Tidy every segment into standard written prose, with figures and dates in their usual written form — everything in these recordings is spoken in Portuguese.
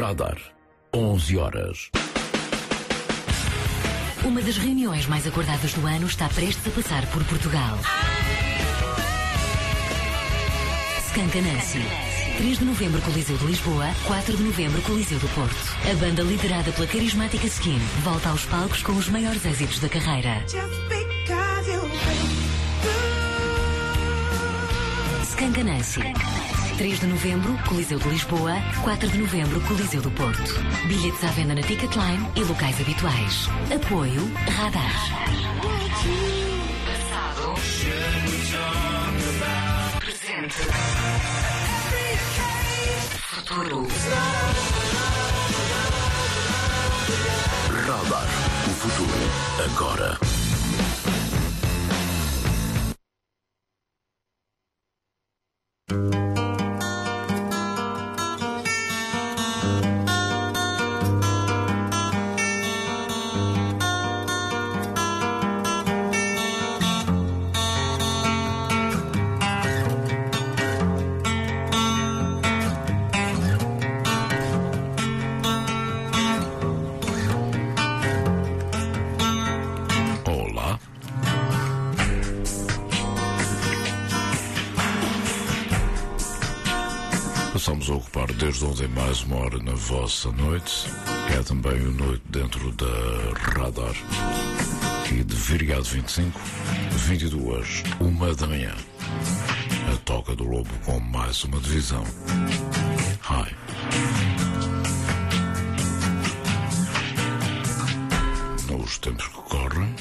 Radar, 11 horas. Uma das reuniões mais aguardadas do ano está prestes a passar por Portugal. Scancanâncio. 3 de novembro, Coliseu de Lisboa. 4 de novembro, Coliseu do Porto. A banda liderada pela carismática Skin volta aos palcos com os maiores êxitos da carreira. Scancanâncio. 3 de novembro, Coliseu de Lisboa. 4 de novembro, Coliseu do Porto. Bilhetes à venda na Ticketline e locais habituais. Apoio Radar. Passado. Presente. Futuro. Radar, o futuro, agora. Passamos a ocupar desde ontem mais uma hora na vossa noite. É também a noite dentro da Radar. E de Viriato 25, 22, 1 da manhã. A Toca do Lobo com mais uma divisão. Hi. Nos tempos que correm.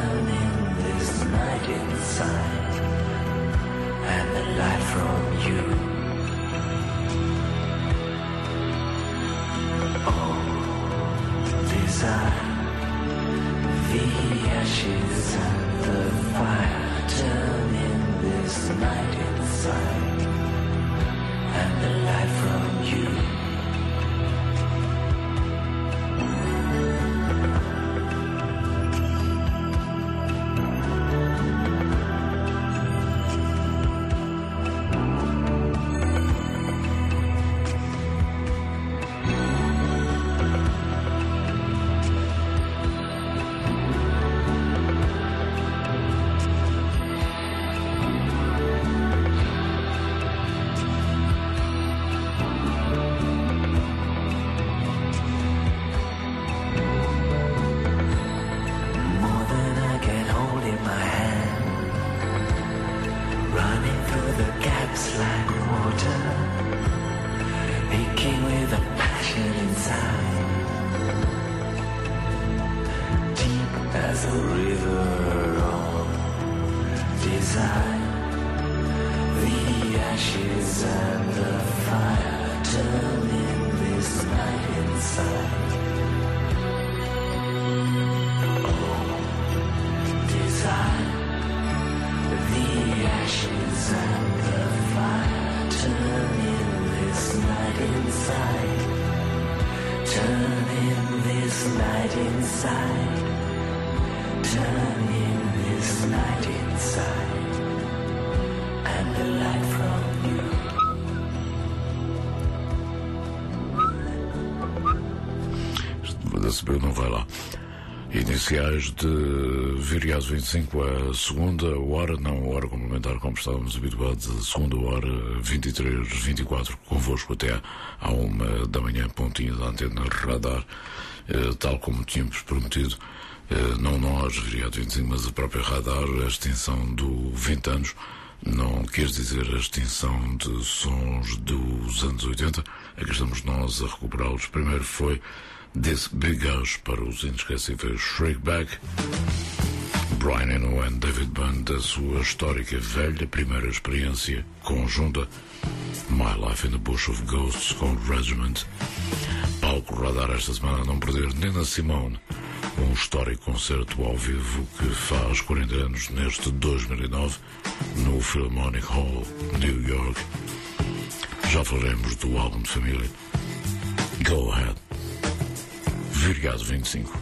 Turning this night inside, and the light from you Não vai lá. Iniciais de Viriato 25, a segunda hora, não a hora complementar como estávamos habituados, a segunda hora 23, 24, convosco até à 1 da manhã, pontinho da antena radar, tal como tínhamos prometido, não nós, Viriato 25, mas a própria radar, a extinção do 20 anos, não quer dizer a extinção de sons dos anos 80, aqui estamos nós a recuperá-los. Primeiro foi This Big House para os inesquecíveis Shriekback, Brian Eno e David Byrne da sua histórica velha primeira experiência conjunta, My Life in the Bush of Ghosts com Regiment. Palco radar esta semana a não perder Nina Simone, um histórico concerto ao vivo que faz 40 anos neste 2009 no Philharmonic Hall, New York. Já falaremos do álbum de família Go Ahead. Viriato 25.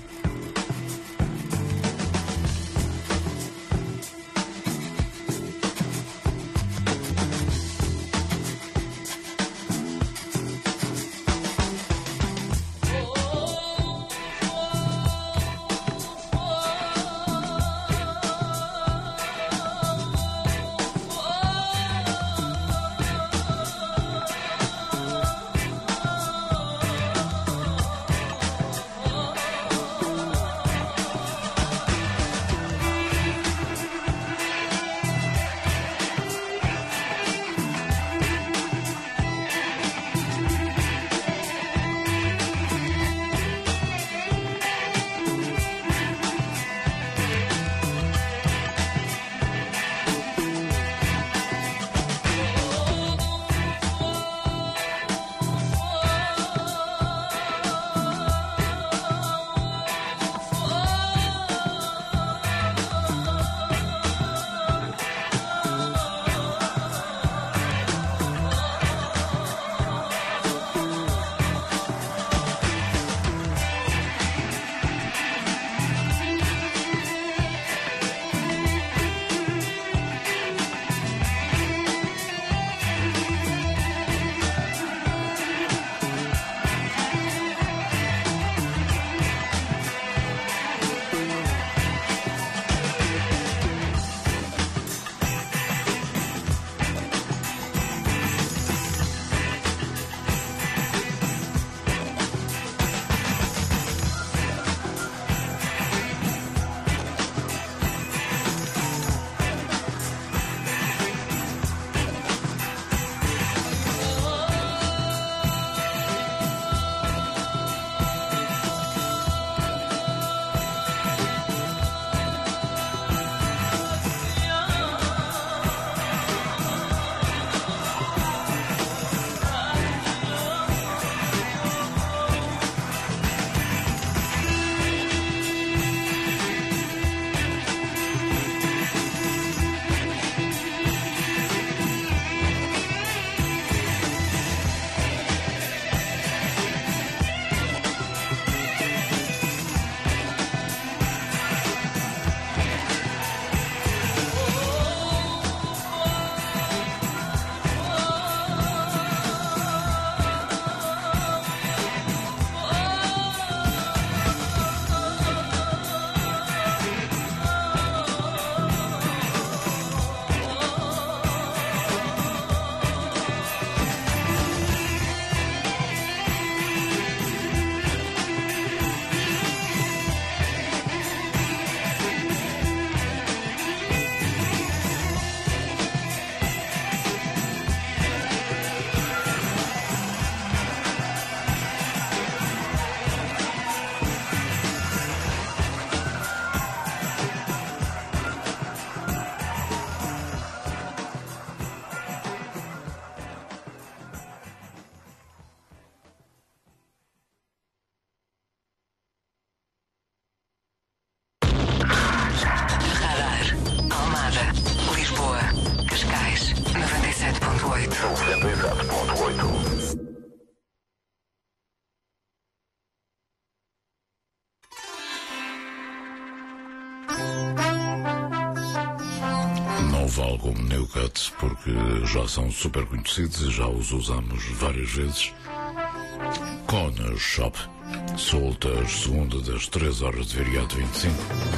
vale como New Cut, porque já são super conhecidos e já os usamos várias vezes. Corner Shop, soltas segunda das 3 horas de Viriato 25.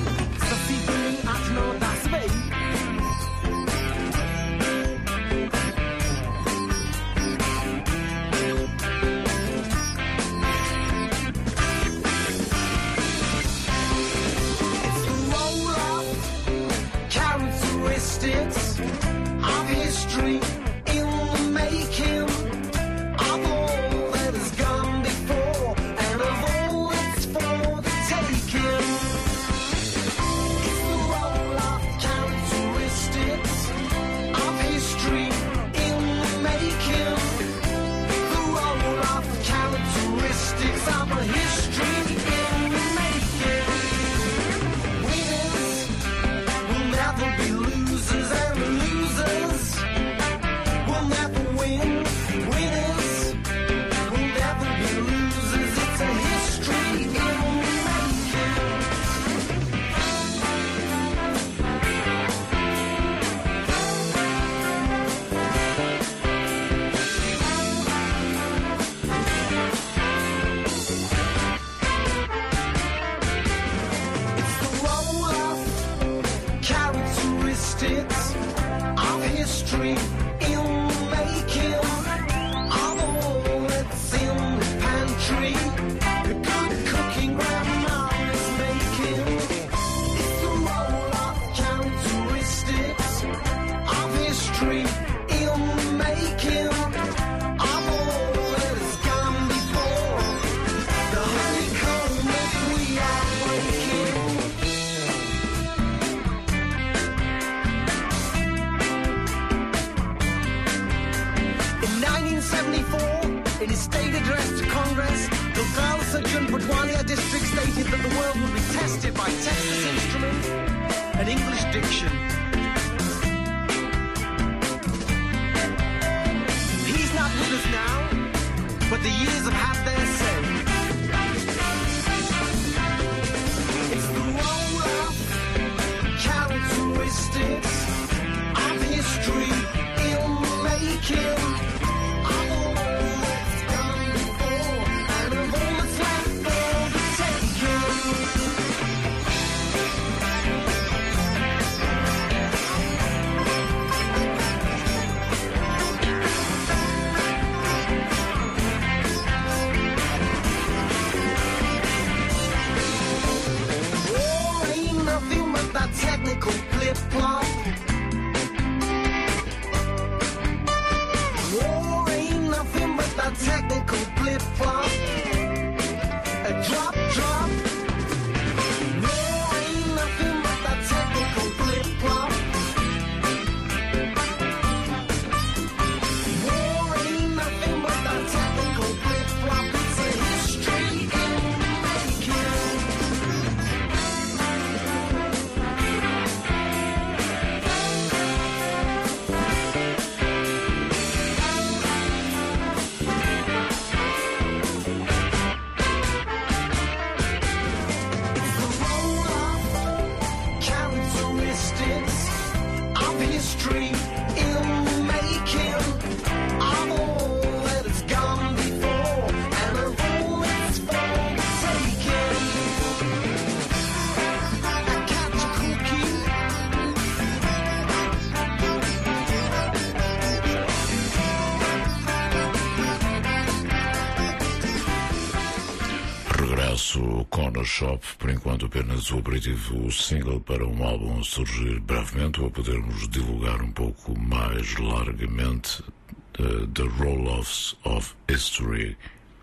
O Corner Shop, por enquanto apenas o aperitivo single para um álbum a surgir brevemente, ou a podermos divulgar um pouco mais largamente The Roll-Offs of History.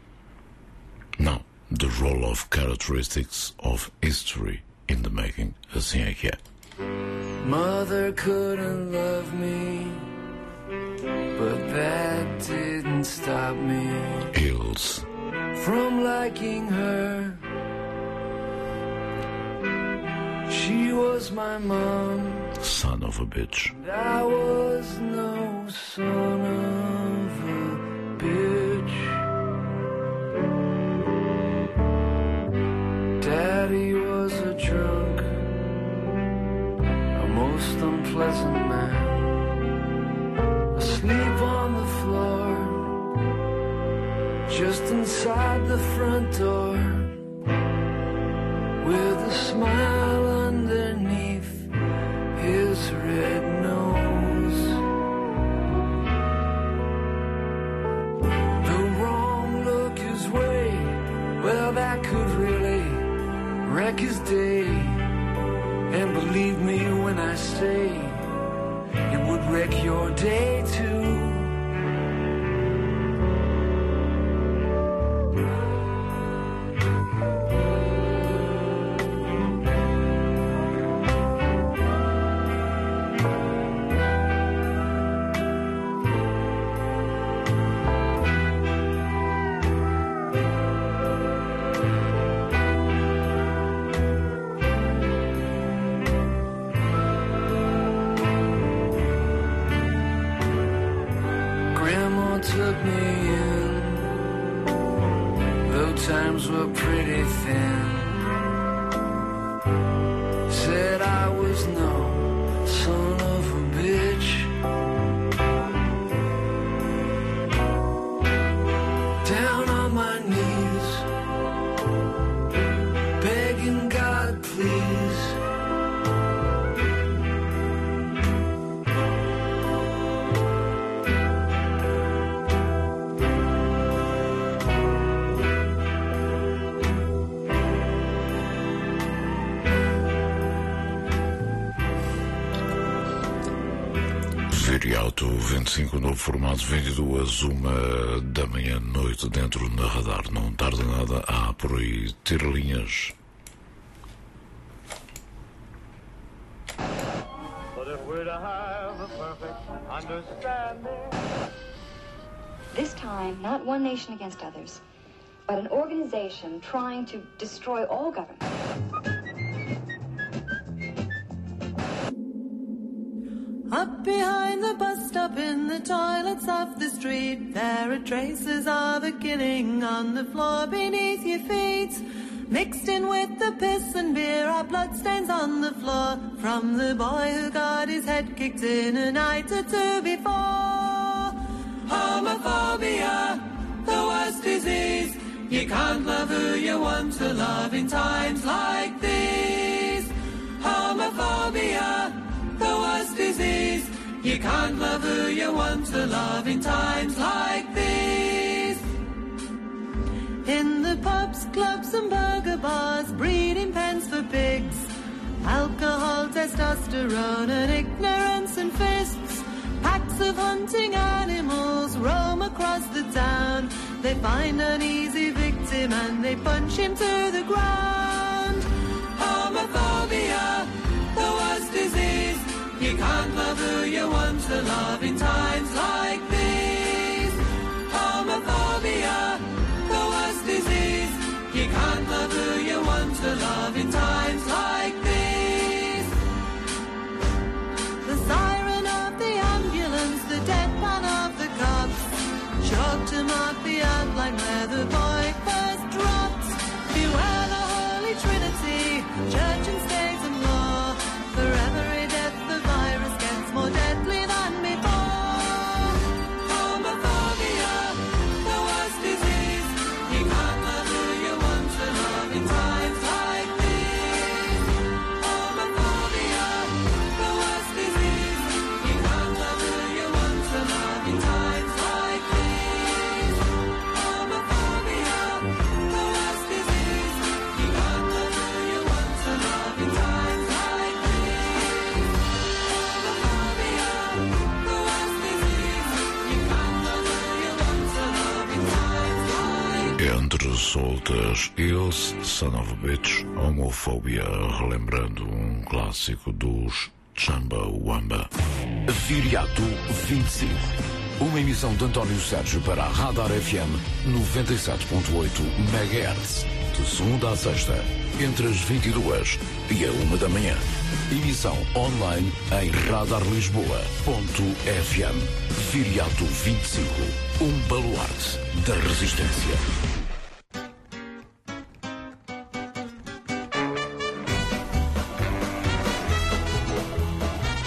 Não, The Roll-Off Characteristics of History in the Making, assim é que é. Mother couldn't love me, but that didn't stop me. Hills. From liking her. She was my mom. Son of a bitch. And I was no son of a bitch. Daddy was a drunk, a most unpleasant man. just inside the front door, with a smile underneath his red nose. The wrong look his way, well, that could really wreck his day. And believe me when I say it would wreck your day too. Took me in, though times were pretty thin. Said I was no son of a bitch. Down on my knees, begging God please. Viriato 25 no formato 22, 1 da manhã, noite dentro na radar. Não tarda nada, há por aí tirlinhas. This time, not one nation against others, but an organization trying to destroy all government. Up behind the bus stop in the toilets of the street, there are traces of a killing on the floor beneath your feet. Mixed in with the piss and beer are bloodstains on the floor from the boy who got his head kicked in a night or two before. Homophobia, the worst disease. You can't love who you want to love in times like these. Homophobia, the worst disease. You can't love who you want to love in times like these. In the pubs, clubs and burger bars, breeding pens for pigs, alcohol, testosterone and ignorance and fists. Packs of hunting animals roam across the town. They find an easy victim and they punch him to the ground. Homophobia, the worst disease. You can't love who you want to love in times like these. Homophobia, the worst disease. You can't love who you want to love in times like these. The siren of the ambulance, the deadpan of the cops, chalk to mark the outline where the boy first dropped. Beware the Holy Trinity, church and state and law. For every death the virus gets more deadly than before. Homophobia, the worst disease. You can't love who you want to love in times like these. Homophobia, the worst disease. You can't love who you want to love in times like these. Homophobia, the worst disease. You can't love who you want to love in times like these. Homophobia, the worst disease. You can't love who you want to love in times like. Entre soltas, Hills, Son of a Bitch, Homofobia, relembrando clássico dos Chumbawamba. Viriato 25. Uma emissão de António Sérgio para a Radar FM 97.8 MHz. De segunda a sexta, entre as 22 e a 1 da manhã. Emissão online em radarlisboa.fm. Viriato 25. Um baluarte da resistência.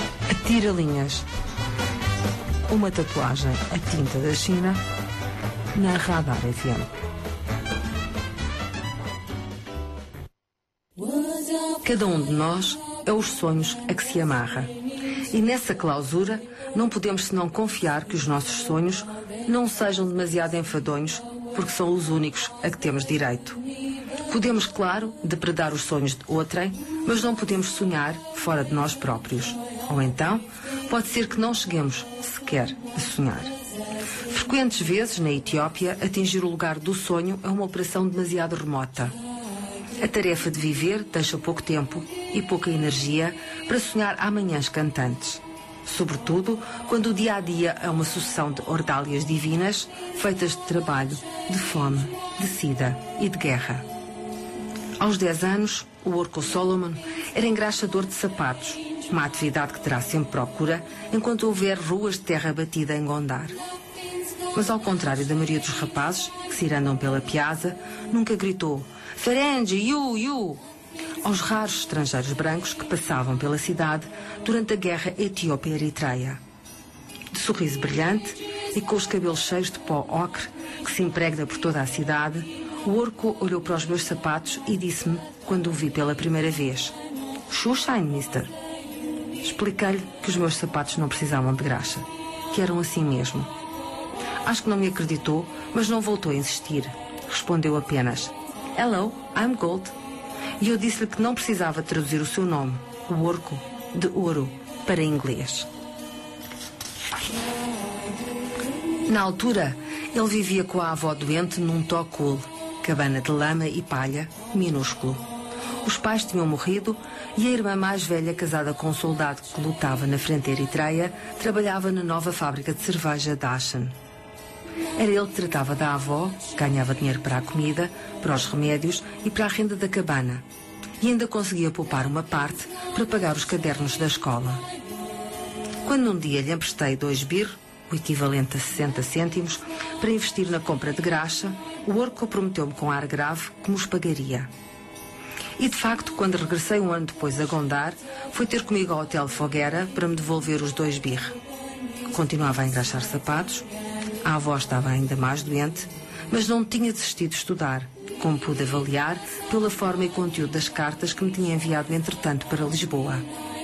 Tira-linhas. Uma tatuagem a tinta da China na Radar FM. Cada um de nós é os sonhos a que se amarra. E nessa clausura não podemos senão confiar que os nossos sonhos não sejam demasiado enfadonhos, porque são os únicos a que temos direito. Podemos, claro, depredar os sonhos de outrem, mas não podemos sonhar fora de nós próprios. Ou então, pode ser que não cheguemos sequer a sonhar. Frequentes vezes, na Etiópia, atingir o lugar do sonho é uma operação demasiado remota. A tarefa de viver deixa pouco tempo e pouca energia para sonhar amanhãs cantantes. Sobretudo quando o dia-a-dia é uma sucessão de ordálias divinas feitas de trabalho, de fome, de sida e de guerra. Aos 10 anos, o Orko Solomon era engraxador de sapatos, uma atividade que terá sempre procura enquanto houver ruas de terra batida em Gondar. Mas ao contrário da maioria dos rapazes que se irandam pela piazza, nunca gritou "Ferengi, you!" aos raros estrangeiros brancos que passavam pela cidade durante a guerra Etiópia-Eritreia. De sorriso brilhante e com os cabelos cheios de pó ocre que se impregna por toda a cidade, o Orko olhou para os meus sapatos e disse-me, quando o vi pela primeira vez: "Schuhschein, mister." Expliquei-lhe que os meus sapatos não precisavam de graxa, que eram assim mesmo. Acho que não me acreditou, mas não voltou a insistir. Respondeu apenas: "Hello, I'm Gold." E eu disse-lhe que não precisava traduzir o seu nome, o Orko, de ouro, para inglês. Na altura, ele vivia com a avó doente num tokul, cabana de lama e palha, minúsculo. Os pais tinham morrido e a irmã mais velha, casada com um soldado que lutava na frente eritreia, trabalhava na nova fábrica de cerveja Dashen. Era ele que tratava da avó, ganhava dinheiro para a comida, para os remédios e para a renda da cabana. E ainda conseguia poupar uma parte para pagar os cadernos da escola. Quando um dia lhe emprestei 2 birr, o equivalente a 60 cêntimos, para investir na compra de graxa, o Orko prometeu-me com ar grave que me os pagaria. E de facto, quando regressei um ano depois a Gondar, foi ter comigo ao Hotel Foguera para me devolver os 2 birr. Continuava a engraxar sapatos. A avó estava ainda mais doente, mas não tinha desistido de estudar, como pude avaliar pela forma e conteúdo das cartas que me tinha enviado entretanto para Lisboa.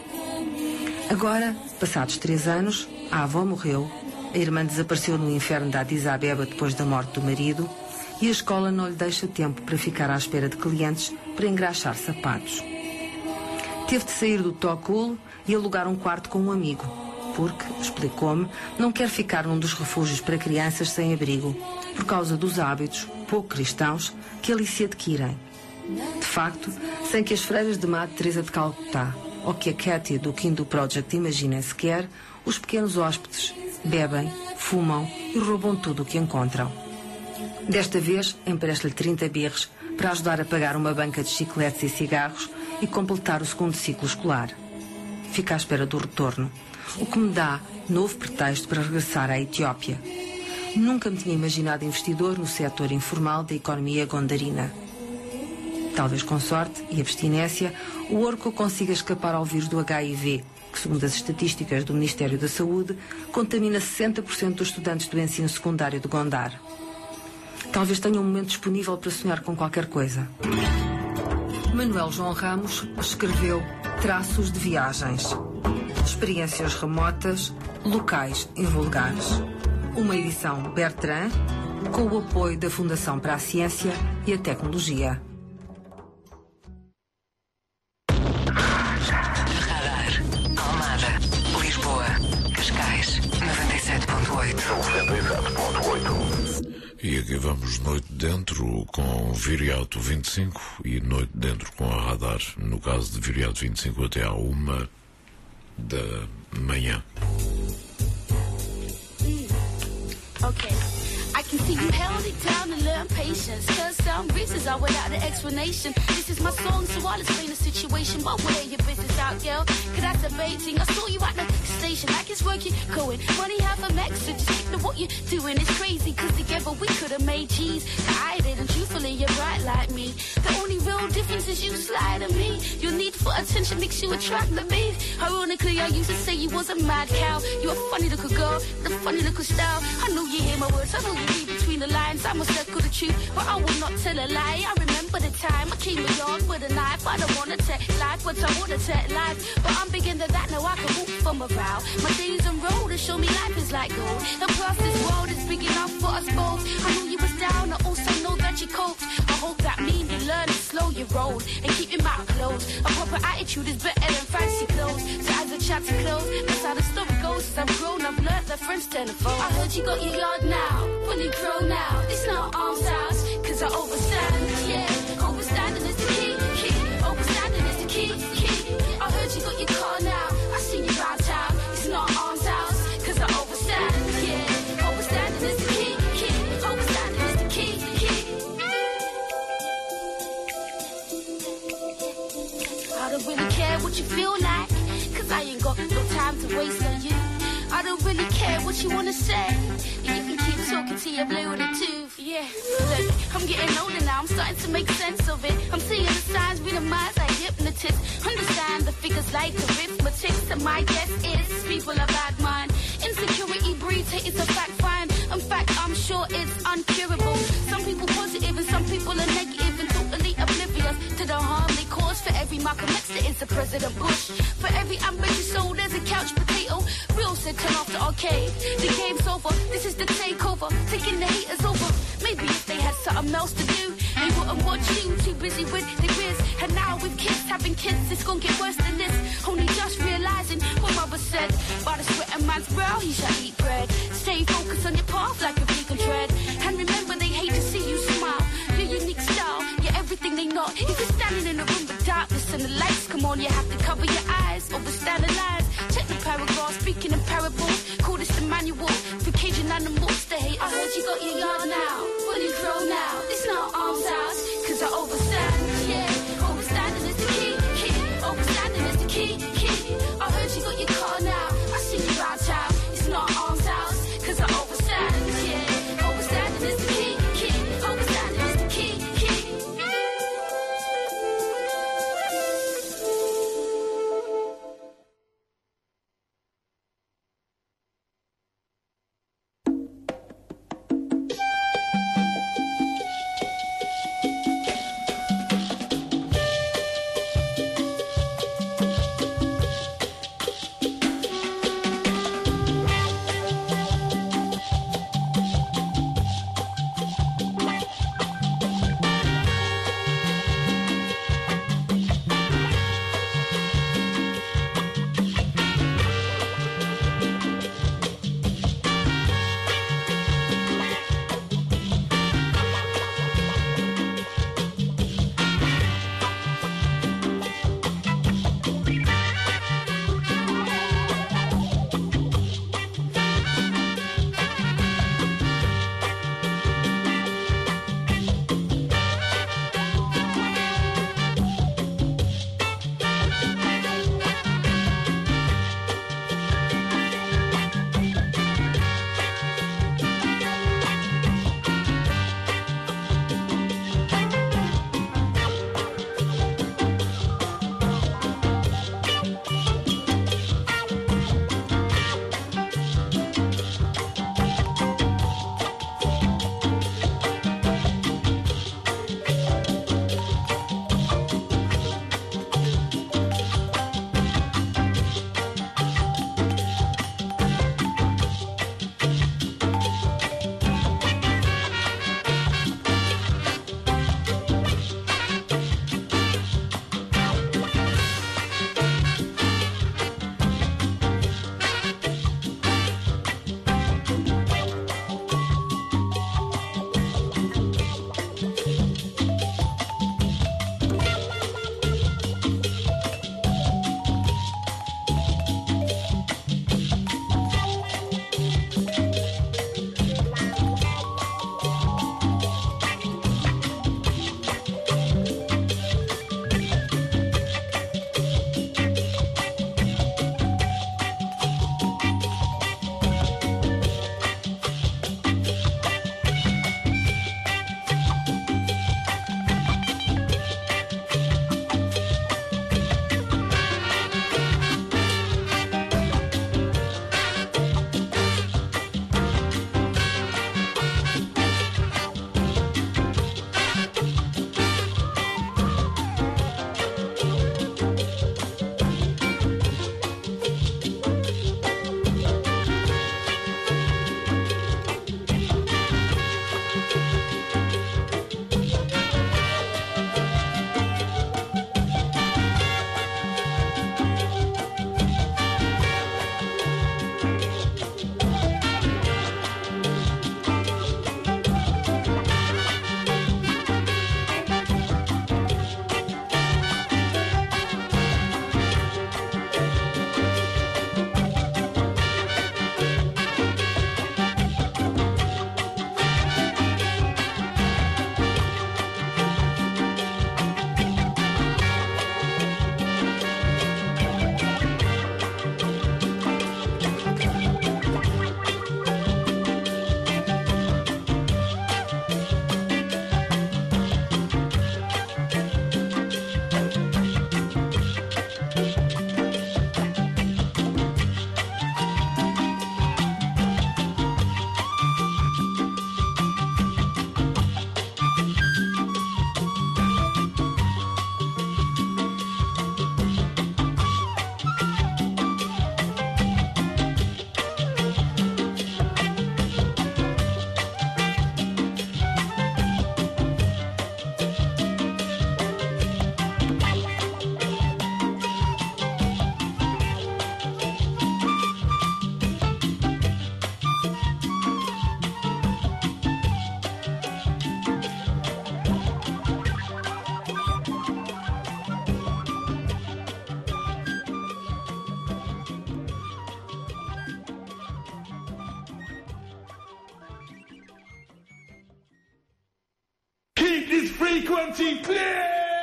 Agora, passados 3 anos, a avó morreu, a irmã desapareceu no inferno da Addis Abeba depois da morte do marido e a escola não lhe deixa tempo para ficar à espera de clientes para engraxar sapatos. Teve de sair do Tokul e alugar um quarto com um amigo, porque, explicou-me, não quer ficar num dos refúgios para crianças sem abrigo, por causa dos hábitos, pouco cristãos, que ali se adquirem. De facto, sem que as freiras de Madre Teresa de Calcutá ou que a Katy do Hindu Project imaginem sequer, os pequenos hóspedes bebem, fumam e roubam tudo o que encontram. Desta vez, empresto-lhe 30 birres para ajudar a pagar uma banca de chicletes e cigarros e completar o 2º ciclo escolar. Fico à espera do retorno, o que me dá novo pretexto para regressar à Etiópia. Nunca me tinha imaginado investidor no setor informal da economia gondarina. Talvez com sorte e abstinência, o Orko consiga escapar ao vírus do HIV, que, segundo as estatísticas do Ministério da Saúde, contamina 60% dos estudantes do ensino secundário de Gondar. Talvez tenha um momento disponível para sonhar com qualquer coisa. Manuel João Ramos escreveu Traços de Viagens. Experiências remotas, locais invulgares. Uma edição Bertrand, com o apoio da Fundação para a Ciência e a Tecnologia. Radar, Almada, Lisboa, Cascais, 97.8. E aqui vamos noite dentro com Viriato 25 e noite dentro com a Radar, no caso de Viriato 25 até à 1 da manhã. Okay. I can see you held it down and learn patience, cause some reasons are without an explanation. This is my song, so I'll explain the situation. But where your business out, girl? Cause that's debating. I saw you at the station, like it's working, going. Money have a message, just stick to what you're doing. It's crazy, cause together we could have made cheese. I didn't, truthfully, you're right like me. The only real difference is you slide at me. Your need for attention makes you attract the me. Ironically, I used to say you was a mad cow. You a funny little girl, with a funny little style. I know you hear my words, I know you read between the lines, I must circle the truth, but I will not tell a lie. I remember the time I came a yard with a knife. I don't wanna take life, but I wanna take life. But I'm bigger than that, now I can walk from a vow. My days on road to show me life is like gold. And plus this world is big enough for us both. I know you was down, I also know that you coped. I hope that means you learn to slow your roll and keep your mouth closed. A proper attitude is better than fancy clothes. So as the chapter close, that's how the story goes. As I've grown, I've learned that friends turn to foes. I heard you got your yard now, fully grown now. It's not arms house, cause I overstand, yeah. Overstanding is the key, key. Overstanding is the key, key. I heard you got your car now, I seen you round town. It's not arms house, cause I overstand, yeah. Overstanding is the key, key. Overstanding is the key, key. I don't really care what you feel like, cause I ain't got no time to waste on you. I don't really care what you wanna say, you can keep talking till you're blue in the tooth. Yeah, look, I'm getting older now, I'm starting to make sense of it. I'm seeing the signs, reading minds like hypnotists. Understand the figures like arithmetic. So my guess is people are bad mind. Insecurity breeds hate, it's a fact find. In fact, I'm sure it's uncurable. Some people positive and some people are negative and totally oblivious to the harm they cause. For every Malcolm X there is a President Bush. For every ambitious soul there's a couch potato. Real said turn off the arcade. The game's over, this is the takeover. Taking the haters over. Maybe if they had something else to do, they wouldn't watch you, too busy with their biz. And now with kids having kids, it's gonna get worse than this. Only just realizing what mother said. By the sweat of man's brow, he shall eat bread. Stay focused on your path like a vegan tread. And remember they hate to see you smile. Your unique style, you're everything they not. If you're standing in a room with darkness and the lights come on, you have to cover your eyes, overstand the lines. Check the paragraphs, speaking in parables. Call this the manual for caging animals to hate. I heard you got your yard now, fully grown now. It's not arms house, cause I overstand, yeah. Overstanding is the key, key. Overstanding is the key, key. I heard you got your car now, I seen you round town. It's not arms house, cause I overstand, yeah. Overstanding is the key, key. Overstanding is the key, key. Keep this frequency clear!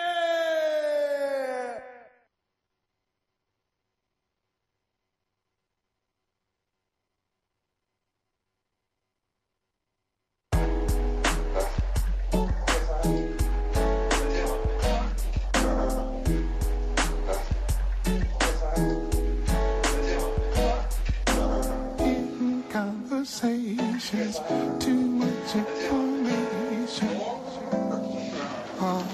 Conversations, too much information. Oh.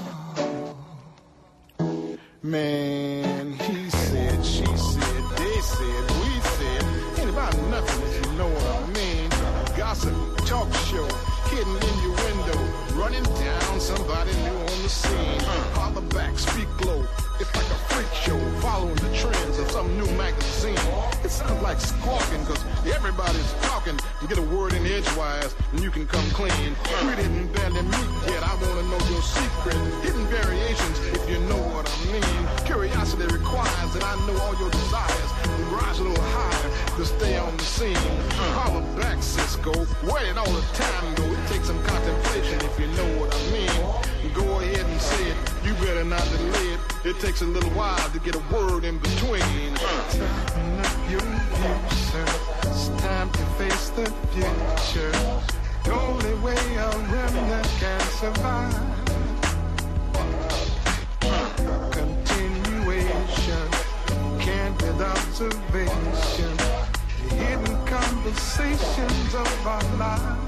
Man, he said, she said, they said, we said, ain't about nothing if you know what I mean. Gossip, talk show, hidden in your window, running down somebody new on the scene. Holler back, speak low, it's like a freak show, following the trends of some new magazine. It sounds like squawking, cause everybody's talking. You get a word in edgewise, and you can come clean. We didn't barely meet yet, I wanna know your secret. Hidden variations, if you know what I mean. Curiosity requires that I know all your desires. And rise a little higher to stay on the scene. Holler back, Cisco, where did all the time go? It takes some contemplation, if you know what I mean. Go ahead and say it, you better not delay it. It takes a little while to get a word in between. Tighten up your view, sir. It's time to face the future. The only way a remnant can survive. Continuation, candid observation, the hidden conversations of our lives.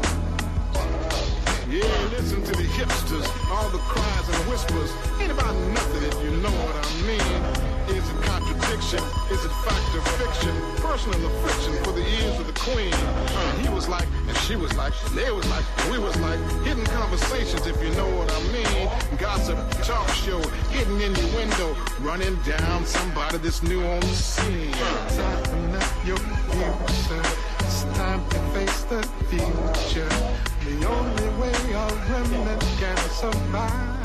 Yeah, listen to the hipsters, all the cries and whispers. Ain't about nothing if you know what I mean. Is it contradiction? Is it fact or fiction? Personal affliction for the ears of the queen. He was like, and she was like, and they was like, and we was like. Hidden conversations if you know what I mean. Gossip, talk show, hidden in your window. Running down somebody that's new on the scene. Tighten up your view, sir. It's time to face the future. The only way a remnant can survive.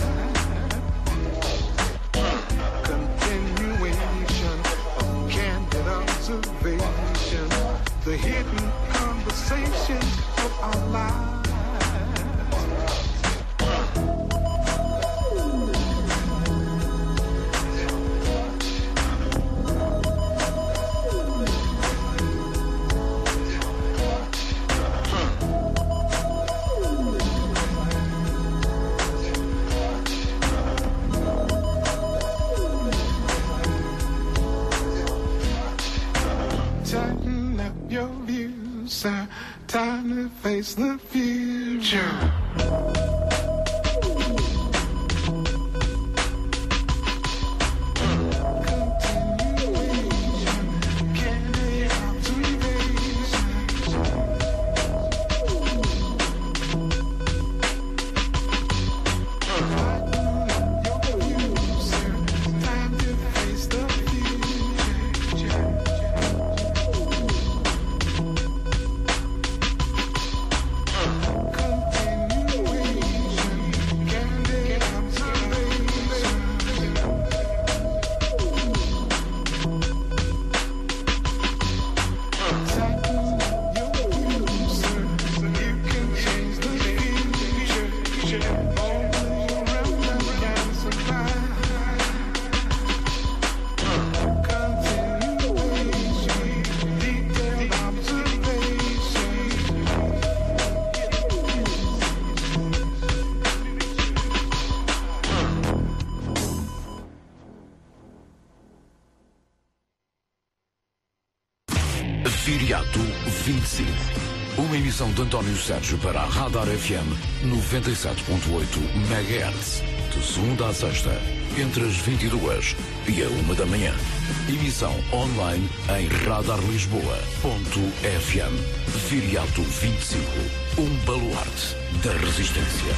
Continuation of candid observation. The hidden conversations of our lives. Tighten up your views, sir. Time to face the future. Viriato 25. Uma emissão de António Sérgio para a Radar FM 97.8 MHz. De segunda a sexta, entre as 22 e a 1 da manhã. Emissão online em radarlisboa.fm. Viriato 25. Um baluarte da resistência.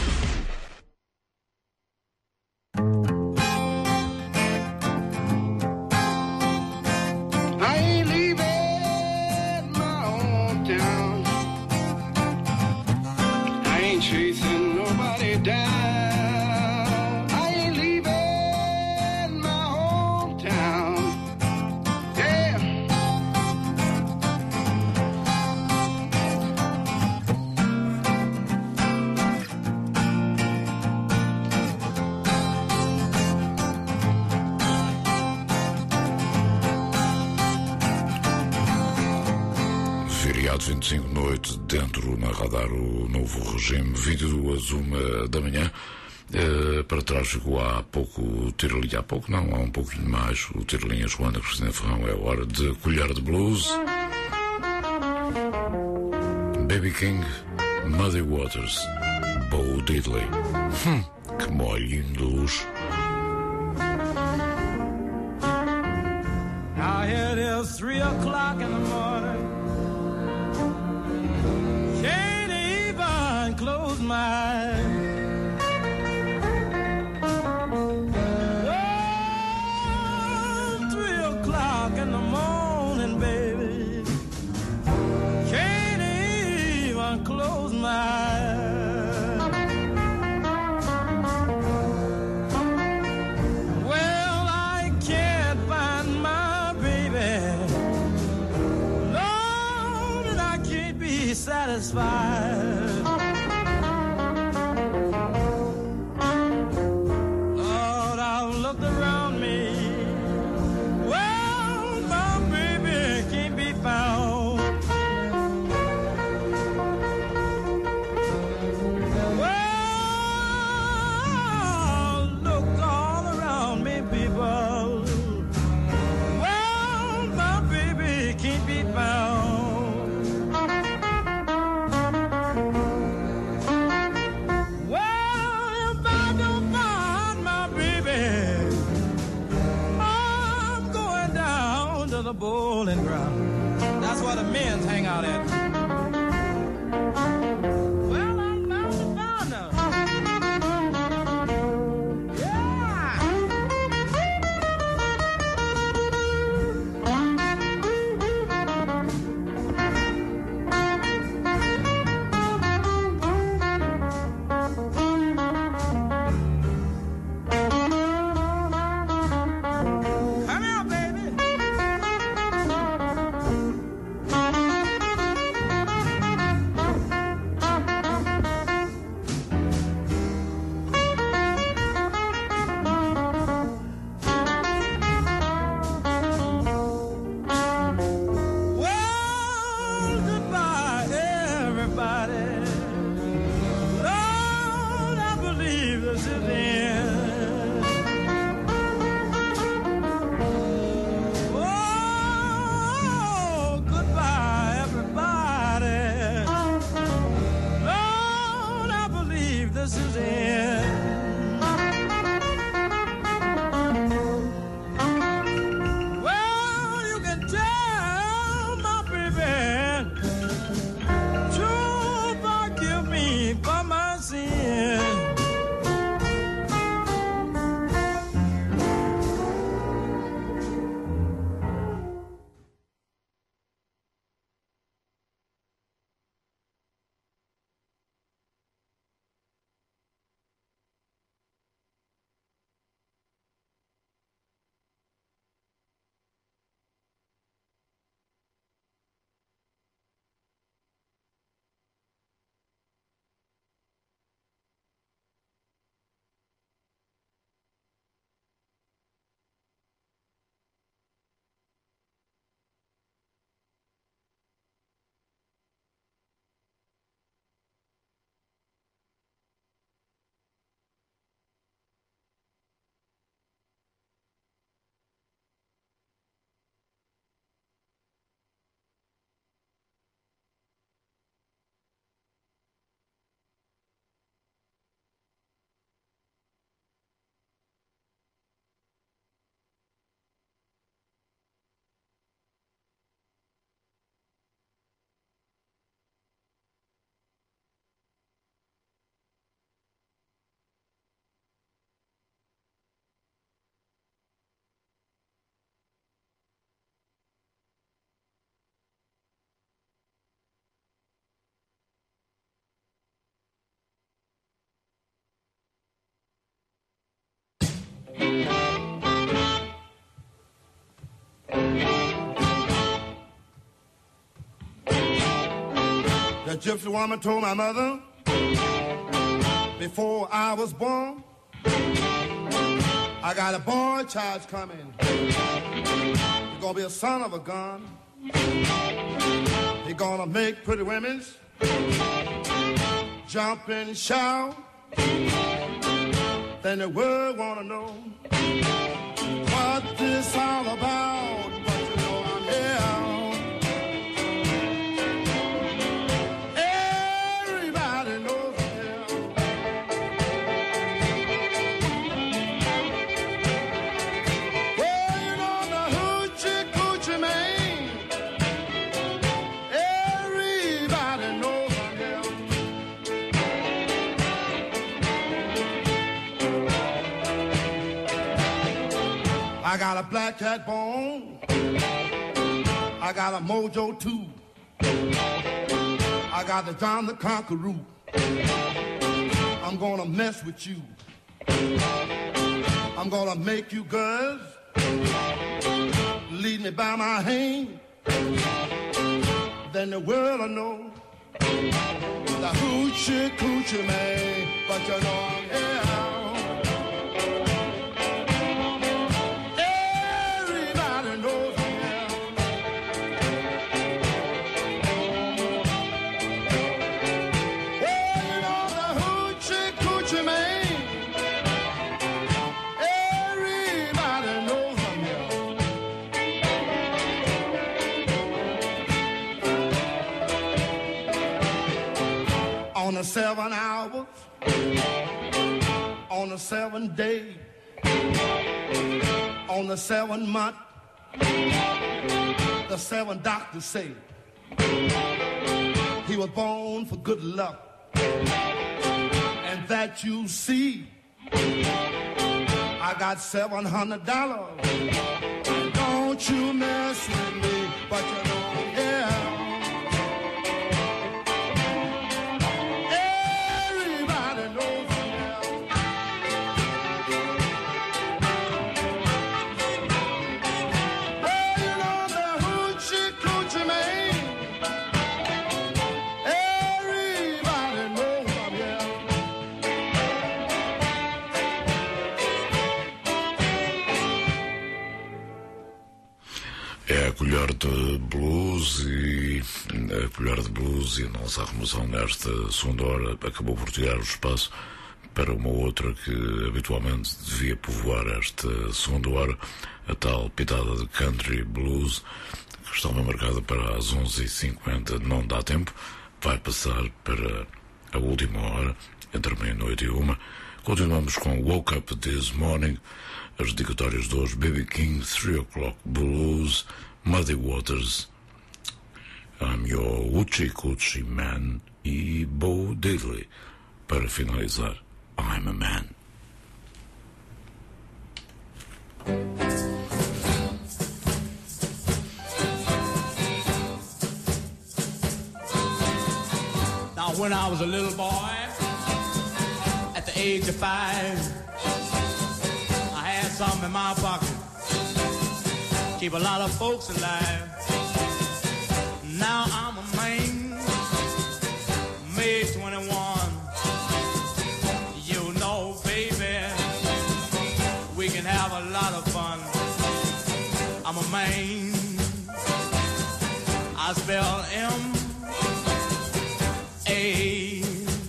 Feriado 25 noite, dentro na Radar, o novo regime, 22, 1 da manhã. Para trás ficou há pouco o Tirolin, há pouco não, há um pouquinho mais, o Tirolin, a Joana Cristina Ferrão. É hora de colher de blues. Baby King, Muddy Waters, Bo Diddley. Que molhinho de luxo. Now it is 3 o'clock in the morning. Can't even close my eyes. In the morning, baby, can't even close my eyes. Well, I can't find my baby, Lord, and I can't be satisfied. Lord, I've looked around me. Found. Well, look all around me, people. Well, my baby can't be found. Well, if I don't find my baby, I'm going down to the bowling ground. That's where the men hang out at. Well, I'm bound to find her. Come here, baby. The gypsy woman told my mother before I was born, I got a boy child coming. He's gonna be a son of a gun. He's You're gonna make pretty women jump and shout. Then the world wanna know what this all about. But you know I'm here. Everybody knows I'm here. Well, you know the hoochie coochie man. Everybody knows I'm here. I got a black cat bone. I got a mojo too. I got the John the Conqueror. I'm gonna mess with you. I'm gonna make you girls lead me by my hand. Then the world will know the hoochie coochie man. But you know I'm here. On the 7 hours, on the 7 day, on the 7 month, the 7 doctors say he was born for good luck, and that you see, I got $700. Don't you mess with me, but you know, yeah. É a colher de blues e a nossa arrumação nesta segunda hora acabou por tirar o espaço para uma outra que habitualmente devia povoar esta segunda hora, a tal pitada de country blues, que estava marcada para as 11h50. Não dá tempo, vai passar para a última hora, entre meia-noite e 1. Continuamos com Woke Up This Morning, as dedicatórias de hoje: B.B. King, 3 O'Clock Blues, Muddy Waters, I'm Your Hoochie Coochie Man e Bo Diddley. Para finalizar, I'm a Man. Now when I was a little boy, at the age of 5, I had something in my pocket, keep a lot of folks alive. Now I'm a man, May 21. You know, baby, we can have a lot of fun. I'm a man, I spell M-A-N.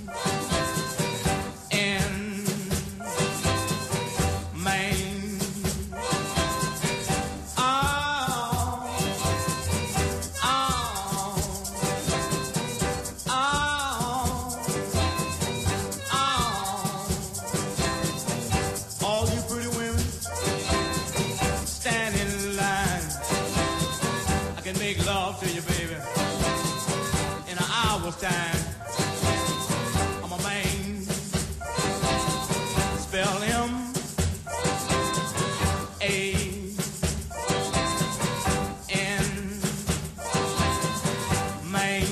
Time. I'm a man, spell M-A-N, man.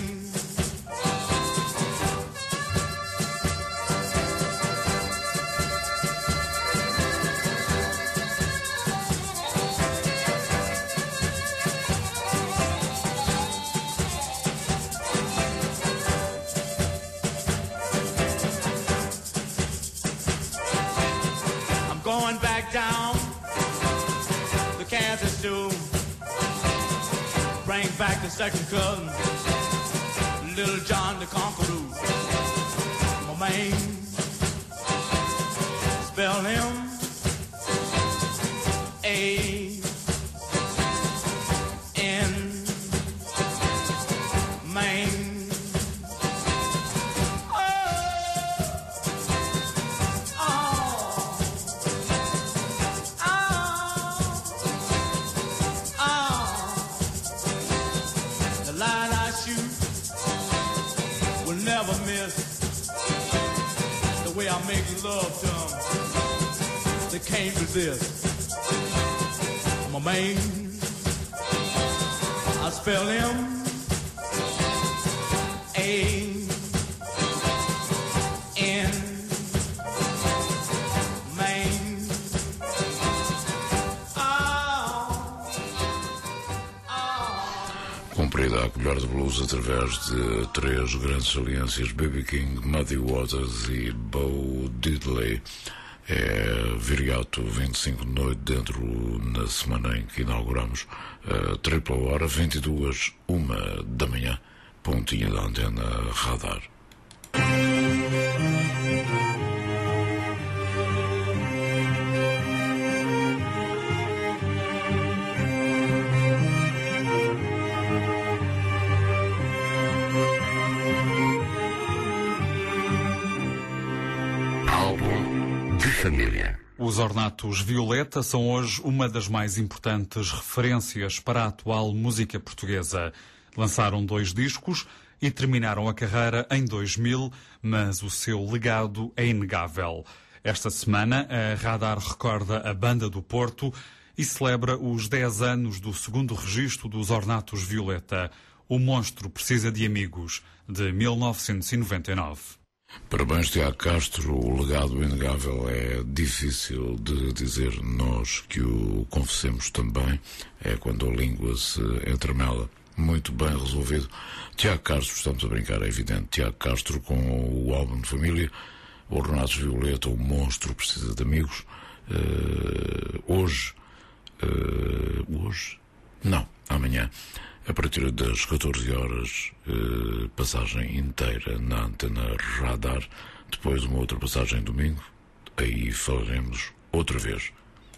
Going back down the Kansas to bring back the second cousin. Little John the Conqueror, my man, spell him A-N, man. I make love to them, they can't resist. I'm a man, I spell him A-N, man. Cumprida a colher de blues através de três grandes saliências, B.B. King, Muddy Waters e Bo Diddley. É Viriato 25 de noite, dentro na semana em que inauguramos a tripla hora, 22, 1 da manhã, pontinha da antena Radar. Família. Os Ornatos Violeta são hoje uma das mais importantes referências para a atual música portuguesa. Lançaram 2 discos e terminaram a carreira em 2000, mas o seu legado é inegável. Esta semana, a Radar recorda a Banda do Porto e celebra os 10 anos do segundo registro dos Ornatos Violeta. O Monstro Precisa de Amigos, de 1999. Parabéns, Tiago Castro. O legado inegável é difícil de dizer, nós que o confessemos também. É quando a língua se entremela. Muito bem resolvido. Tiago Castro, estamos a brincar, é evidente. Tiago Castro com o álbum de família, o Ornatos Violeta, o Monstro Precisa de Amigos. Hoje? Não, amanhã. A partir das 14 horas, passagem inteira na antena Radar. Depois uma outra passagem domingo. Aí falaremos outra vez.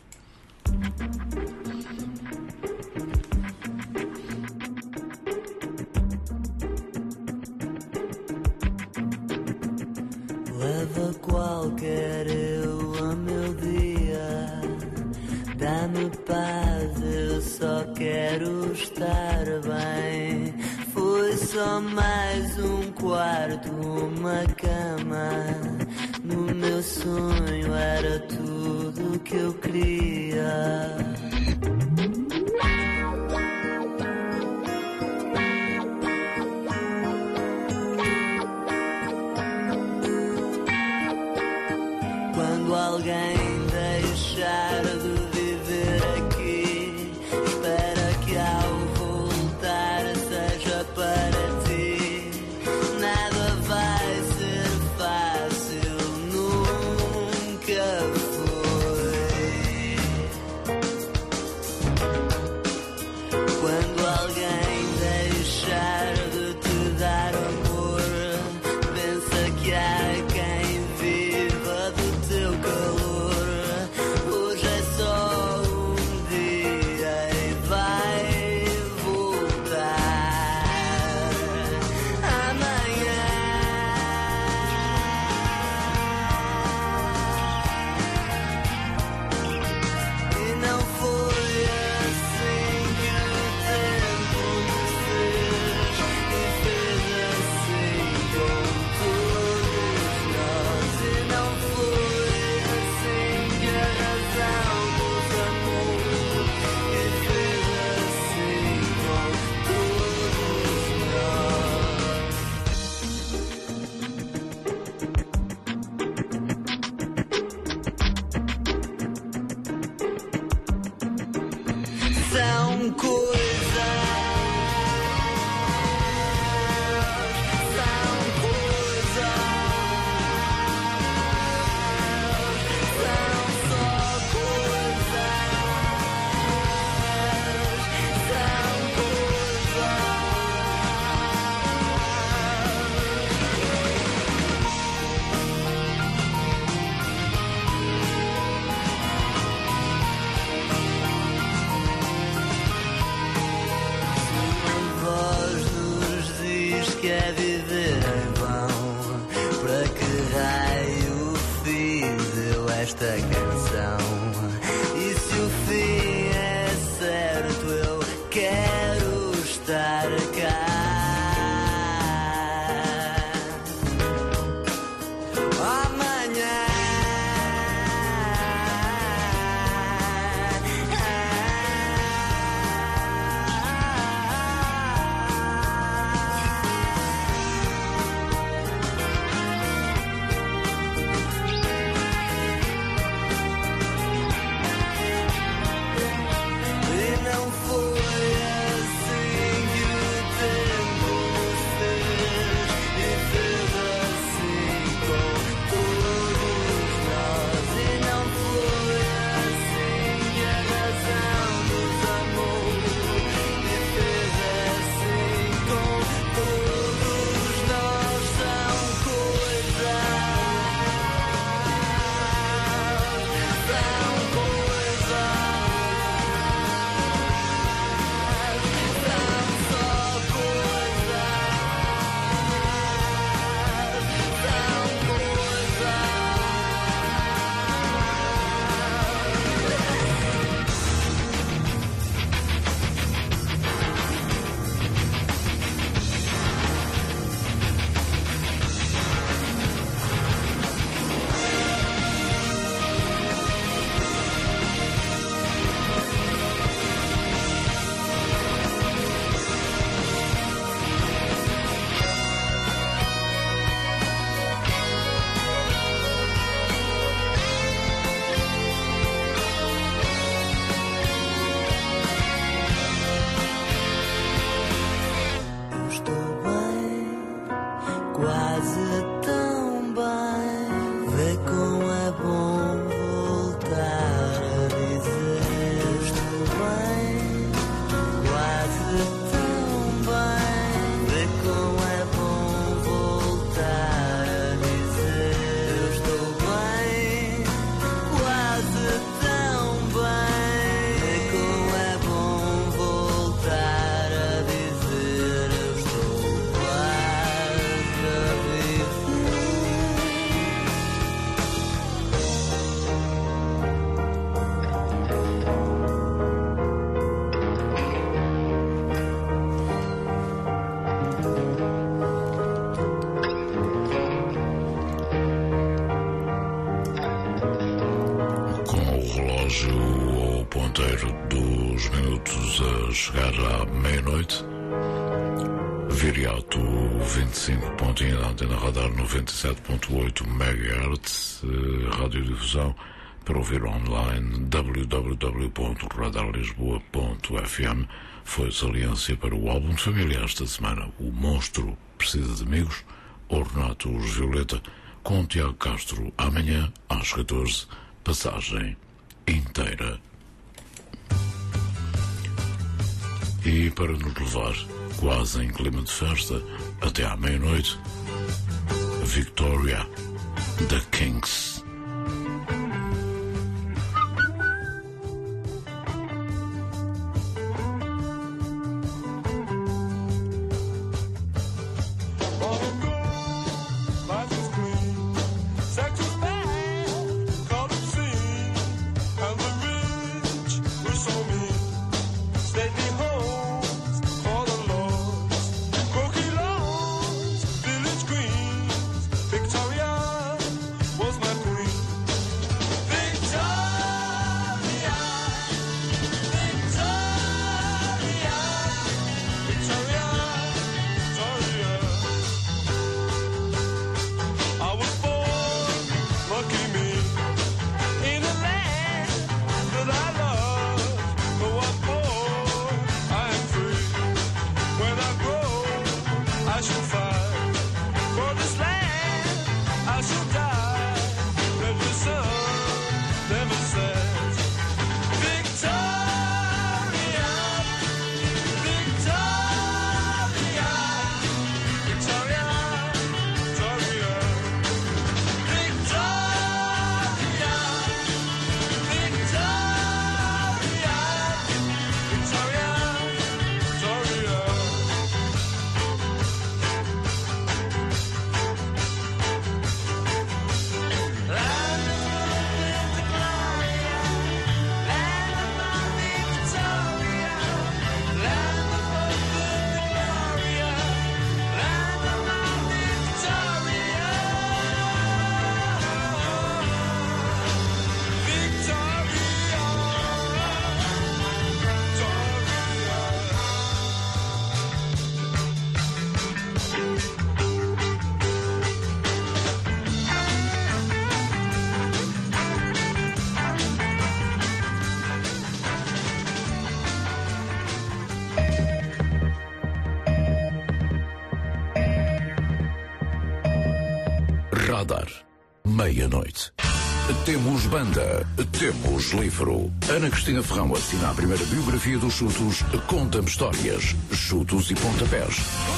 Leva qualquer eu a meu dia, dá-me paz, eu só quero estar bem. Foi só mais um quarto, uma cama. No meu sonho era tudo que eu queria. Quando alguém deixar de viver aqui, espera que ao voltar seja para ti. Nada vai ser fácil, nunca foi. Quando alguém deixar de te dar amor, pensa que há quem viva do teu calor. Hoje é só um dia e vai voltar amanhã. E não foi assim que o tempo me fez, e fez assim com todos nós. E não foi assim que a razão nos amou, e fez assim com todos nós. São coisas, são coisas, são só coisas, são coisas, esta canção. E se o fim é certo, eu quero estar cá. Chegar à meia-noite, Viriato 25, pontinho da antena radar 97.8 MHz, radiodifusão para ouvir online www.radarlisboa.fm. Foi saliência para o álbum de família esta semana, O Monstro Precisa de Amigos, Ornatos Violeta, com Tiago Castro, amanhã às 14, passagem inteira. E para nos levar quase em clima de festa até à meia-noite, Victoria, The Kinks. meia-noite. Temos banda, temos livro. Ana Cristina Ferrão assina a primeira biografia dos Chutos, Conta-me Histórias, Chutos e Pontapés.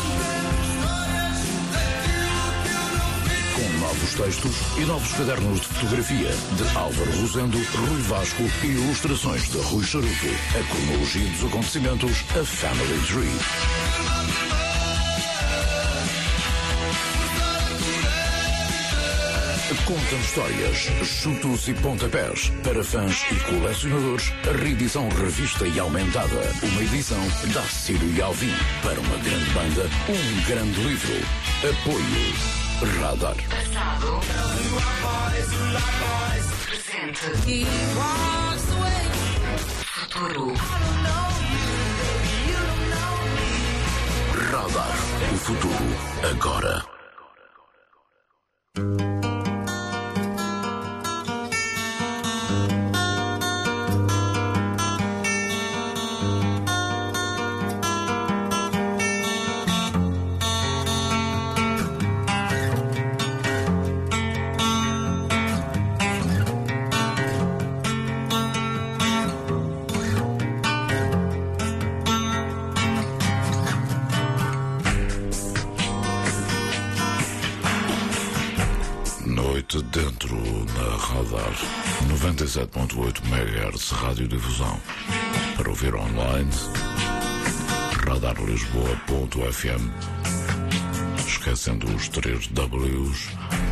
Com novos textos e novos cadernos de fotografia de Álvaro Rosendo, Rui Vasco e ilustrações de Rui Charuto. A cronologia dos acontecimentos, a Family Tree. Conta-me Histórias, Chutos e Pontapés. Para fãs e colecionadores, a reedição revista e aumentada. Uma edição da Ciro e Alvim. Para uma grande banda, um grande livro. Apoio Radar. Passado. Presente. Futuro. Radar. O futuro agora. Dentro na Radar 97.8 MHz Radiodifusão. Para ouvir online, radarlisboa.fm. Esquecendo os 3 Ws.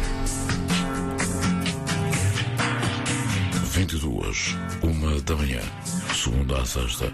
22, 1 da manhã, segunda à sexta.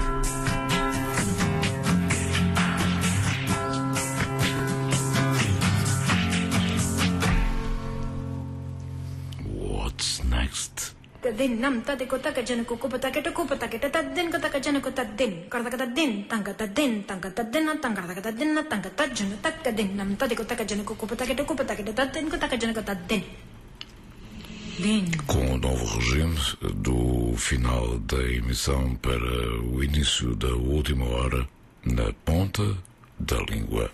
Tadin tadi kota kajan kuku pataketa tadin kota kajan kota tadin karta kata din tangga tadin tangga tadin tangga tajan takadin nam tadi kota kajan kuku pataketa tadin kota kajan kota tadin. Com o novo regime do final da emissão para o início da última hora na ponta da língua.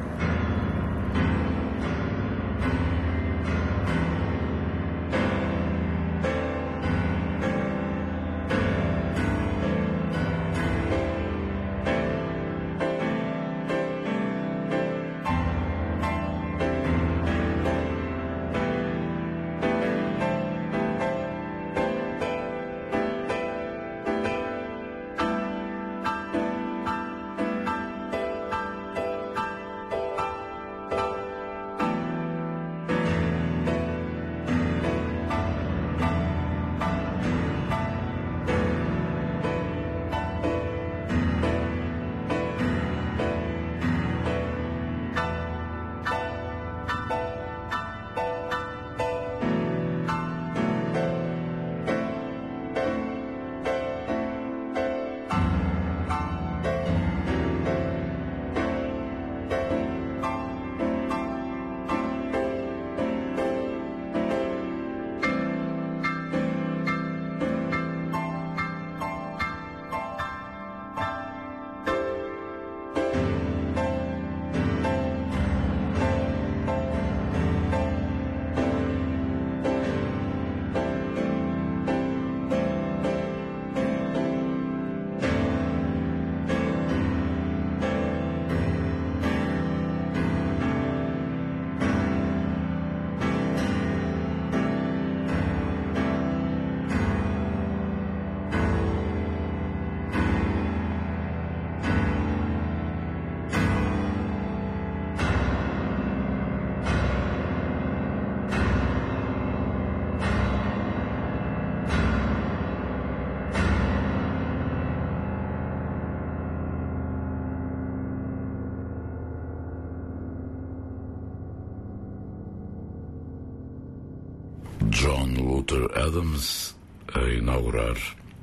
John Luther Adams a inaugurar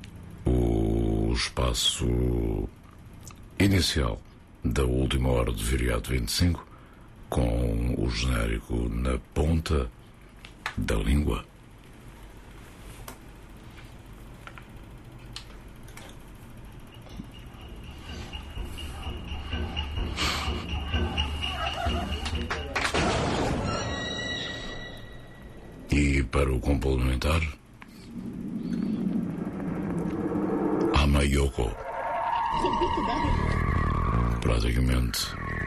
o espaço inicial da última hora de Viriato 25 com o genérico na ponta da língua. E para o complementar, Amayoko. Praticamente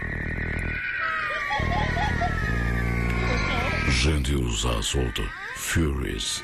gentios à solta, Furies.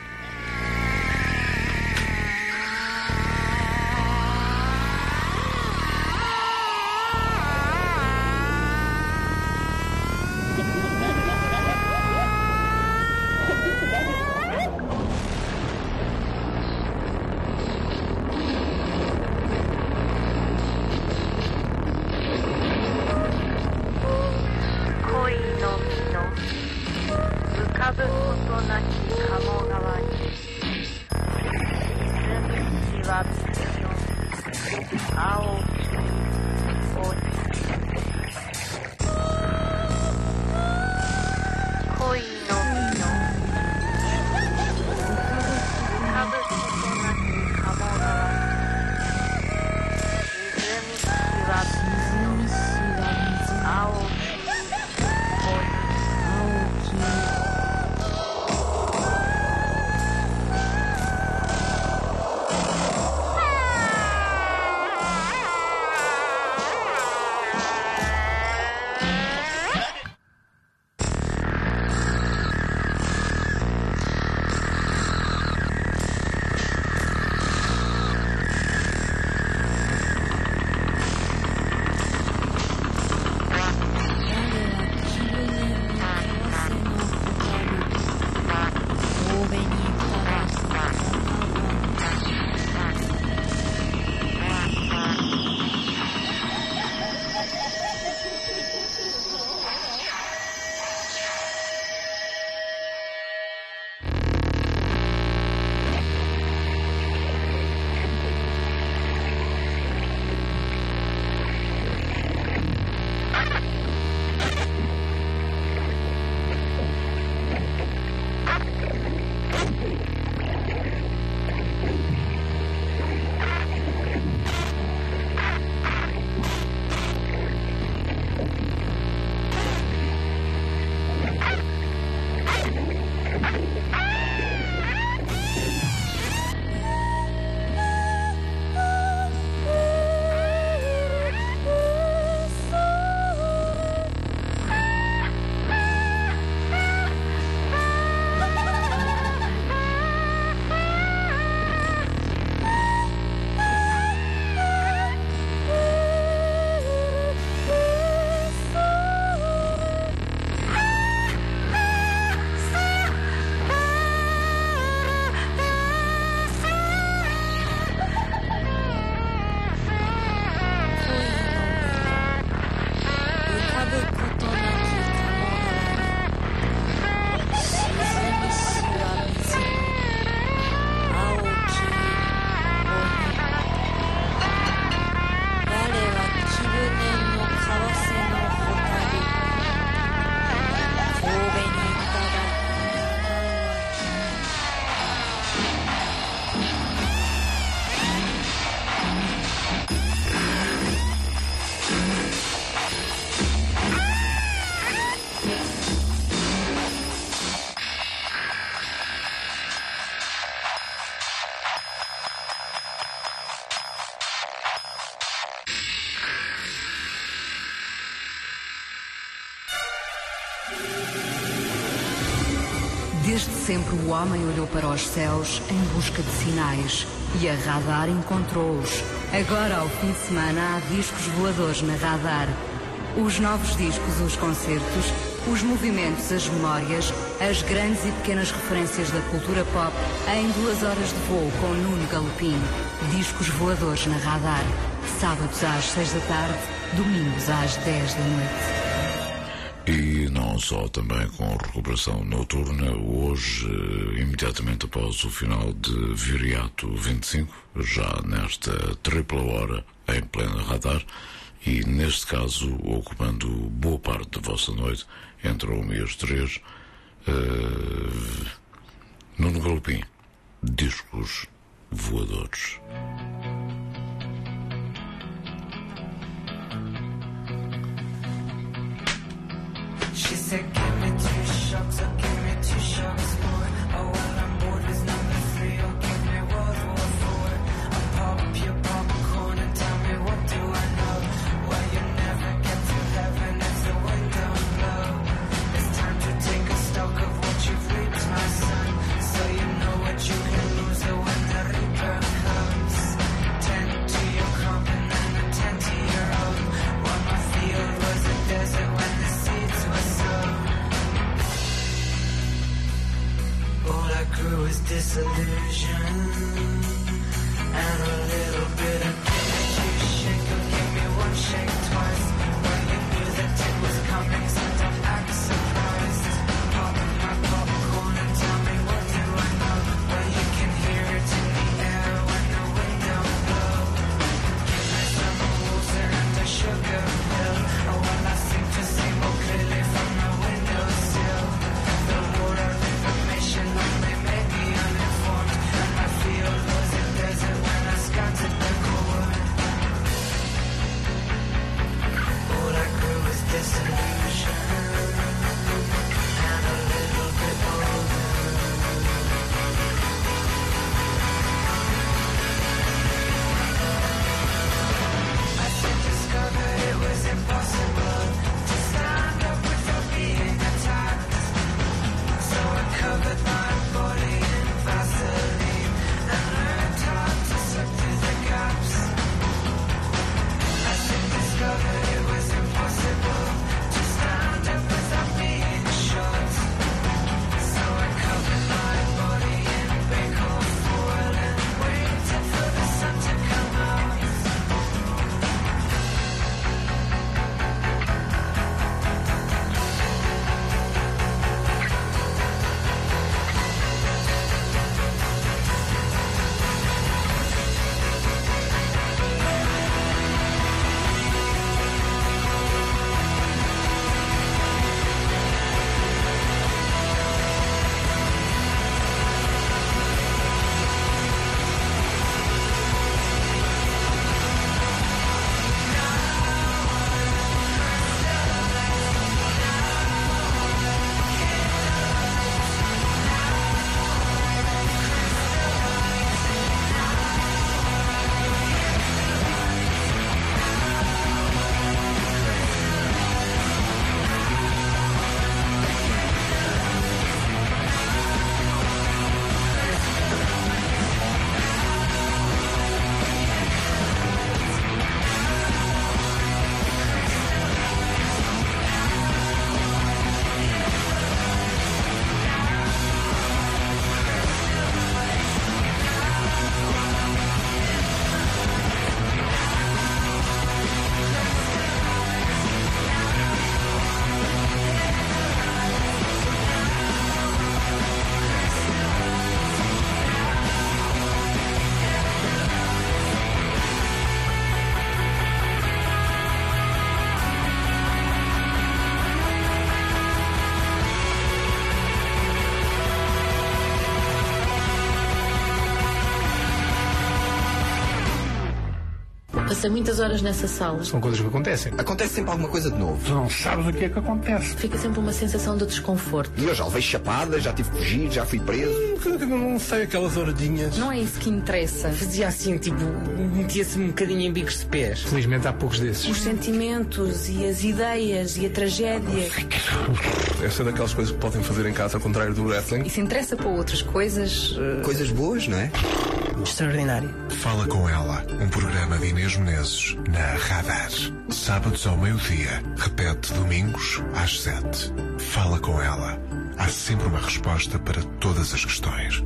Desde sempre o homem olhou para os céus em busca de sinais e a Radar encontrou-os. Agora, ao fim de semana, há discos voadores na Radar. Os novos discos, os concertos, os movimentos, as memórias, as grandes e pequenas referências da cultura pop em 2 horas de voo com Nuno Galopim. Discos voadores na Radar. Sábados às 6 da tarde, domingos às 10 da noite. E não só, também com recuperação noturna, hoje, imediatamente após o final de Viriato 25, já nesta tripla hora em plena Radar, e neste caso ocupando boa parte da vossa noite, entre 1 e as 3, Nuno Galopim, discos voadores. She said, give me 2 shots, or give me 2 shots more. grew was disillusion and a little bit of energy. Shake or give me one shake twice. Well, you knew that it was coming, so don't act surprised. Pop my popcorn and tell me what do I know. Well, you can hear it in the air when the wind don't blow. Give me some water and a sugar pill. Oh, well, I seem to see more clearly from the windowsill. The war of information only made me uninformed, and my field was a desert when I scattered the cord. All I grew was disillusion and a little bit older. I soon discovered it was impossible to stand up without being attacked. So I covered my body in Vaseline and learned how to slip through the gaps. I soon discovered it was impossible to stand up without being shot. So I covered my body in bacon foil and waited for the sun to come out. Passei muitas horas nessa sala. São coisas que acontecem. Acontece sempre alguma coisa de novo. Tu não sabes o que é que acontece. Fica sempre uma sensação de desconforto. E eu já levei chapada, já tive que fugir, já fui preso. Não sei, aquelas horadinhas. Não é isso que interessa. Fazia assim, tipo, metia-se um bocadinho em bicos de pés. Felizmente há poucos desses. Os sentimentos e as ideias e a tragédia. Essa é daquelas coisas que podem fazer em casa, ao contrário do wrestling. E se interessa para outras coisas... Coisas boas, não é? Extraordinário. Fala com ela, um programa de Inês Menezes na Radar. Sábados ao meio-dia, repete domingos às 7. Fala com ela. Há sempre uma resposta para todas as questões.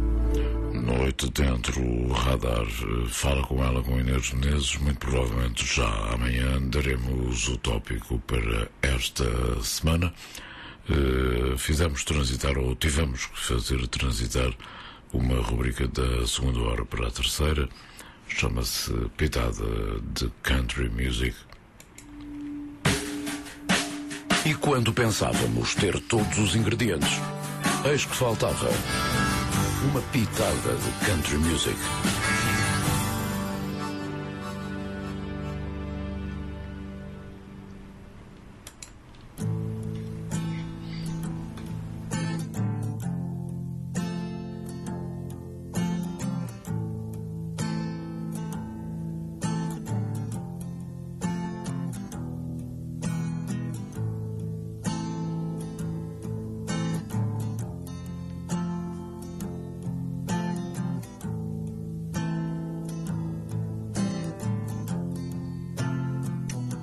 Noite dentro Radar. Fala com ela, com Inês Menezes. Muito provavelmente já amanhã daremos o tópico para esta semana. Fizemos transitar, ou tivemos que fazer transitar, uma rubrica da segunda hora para a terceira. Chama-se Pitada de Country Music. E quando pensávamos ter todos os ingredientes, eis que faltava uma pitada de Country Music.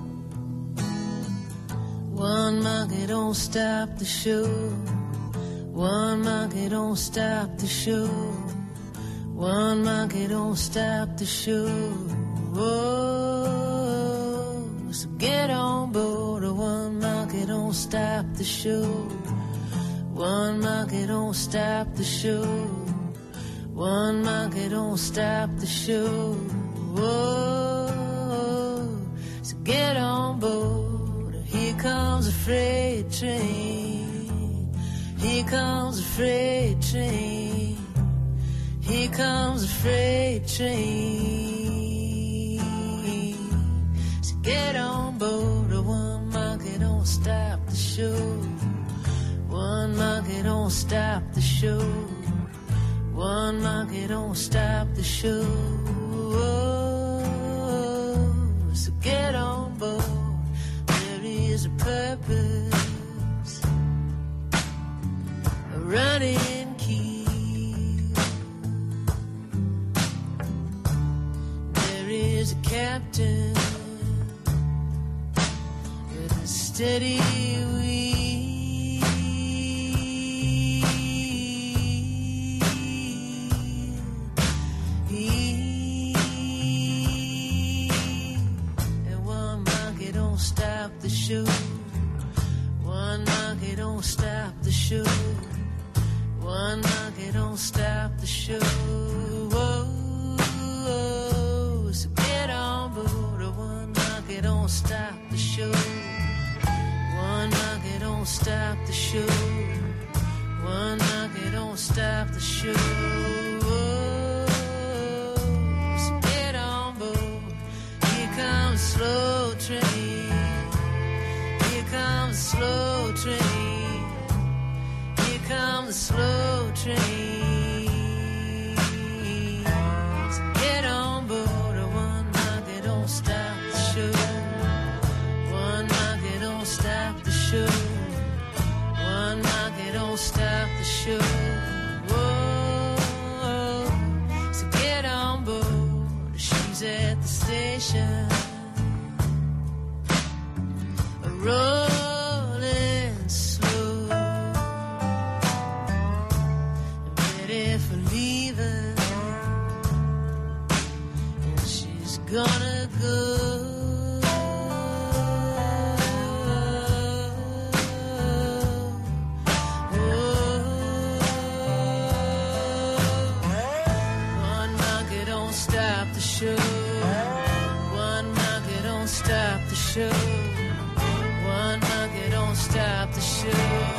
One monkey don't stop the show. One monkey don't stop the show. One monkey don't stop the show. Oh, so get on board. One monkey don't stop the show. One monkey don't stop the show. One monkey don't stop the show. Oh, so get on board. Here comes a freight train. Here comes a freight train. Here comes a freight train. So get on board. One monkey don't stop the show. One monkey don't stop the show. One monkey don't stop the show. So get on board. There is a purpose, a running key. There is a captain with a steady wheel. The show. One monkey don't stop the show. One monkey don't stop the show. Whoa, so get on board. One monkey don't stop the show. One monkey don't stop the show. One monkey don't stop the show. So get on board. Here comes a slow train. Here comes a slow train. Here comes a slow train. So get on board. One monkey don't stop the show. One monkey don't stop the show. One monkey don't stop the show. Whoa. So get on board. She's at the station, rolling slow, ready for leaving, and she's gonna go. One monkey don't stop the show. One monkey don't stop the show. One monkey don't stop the show.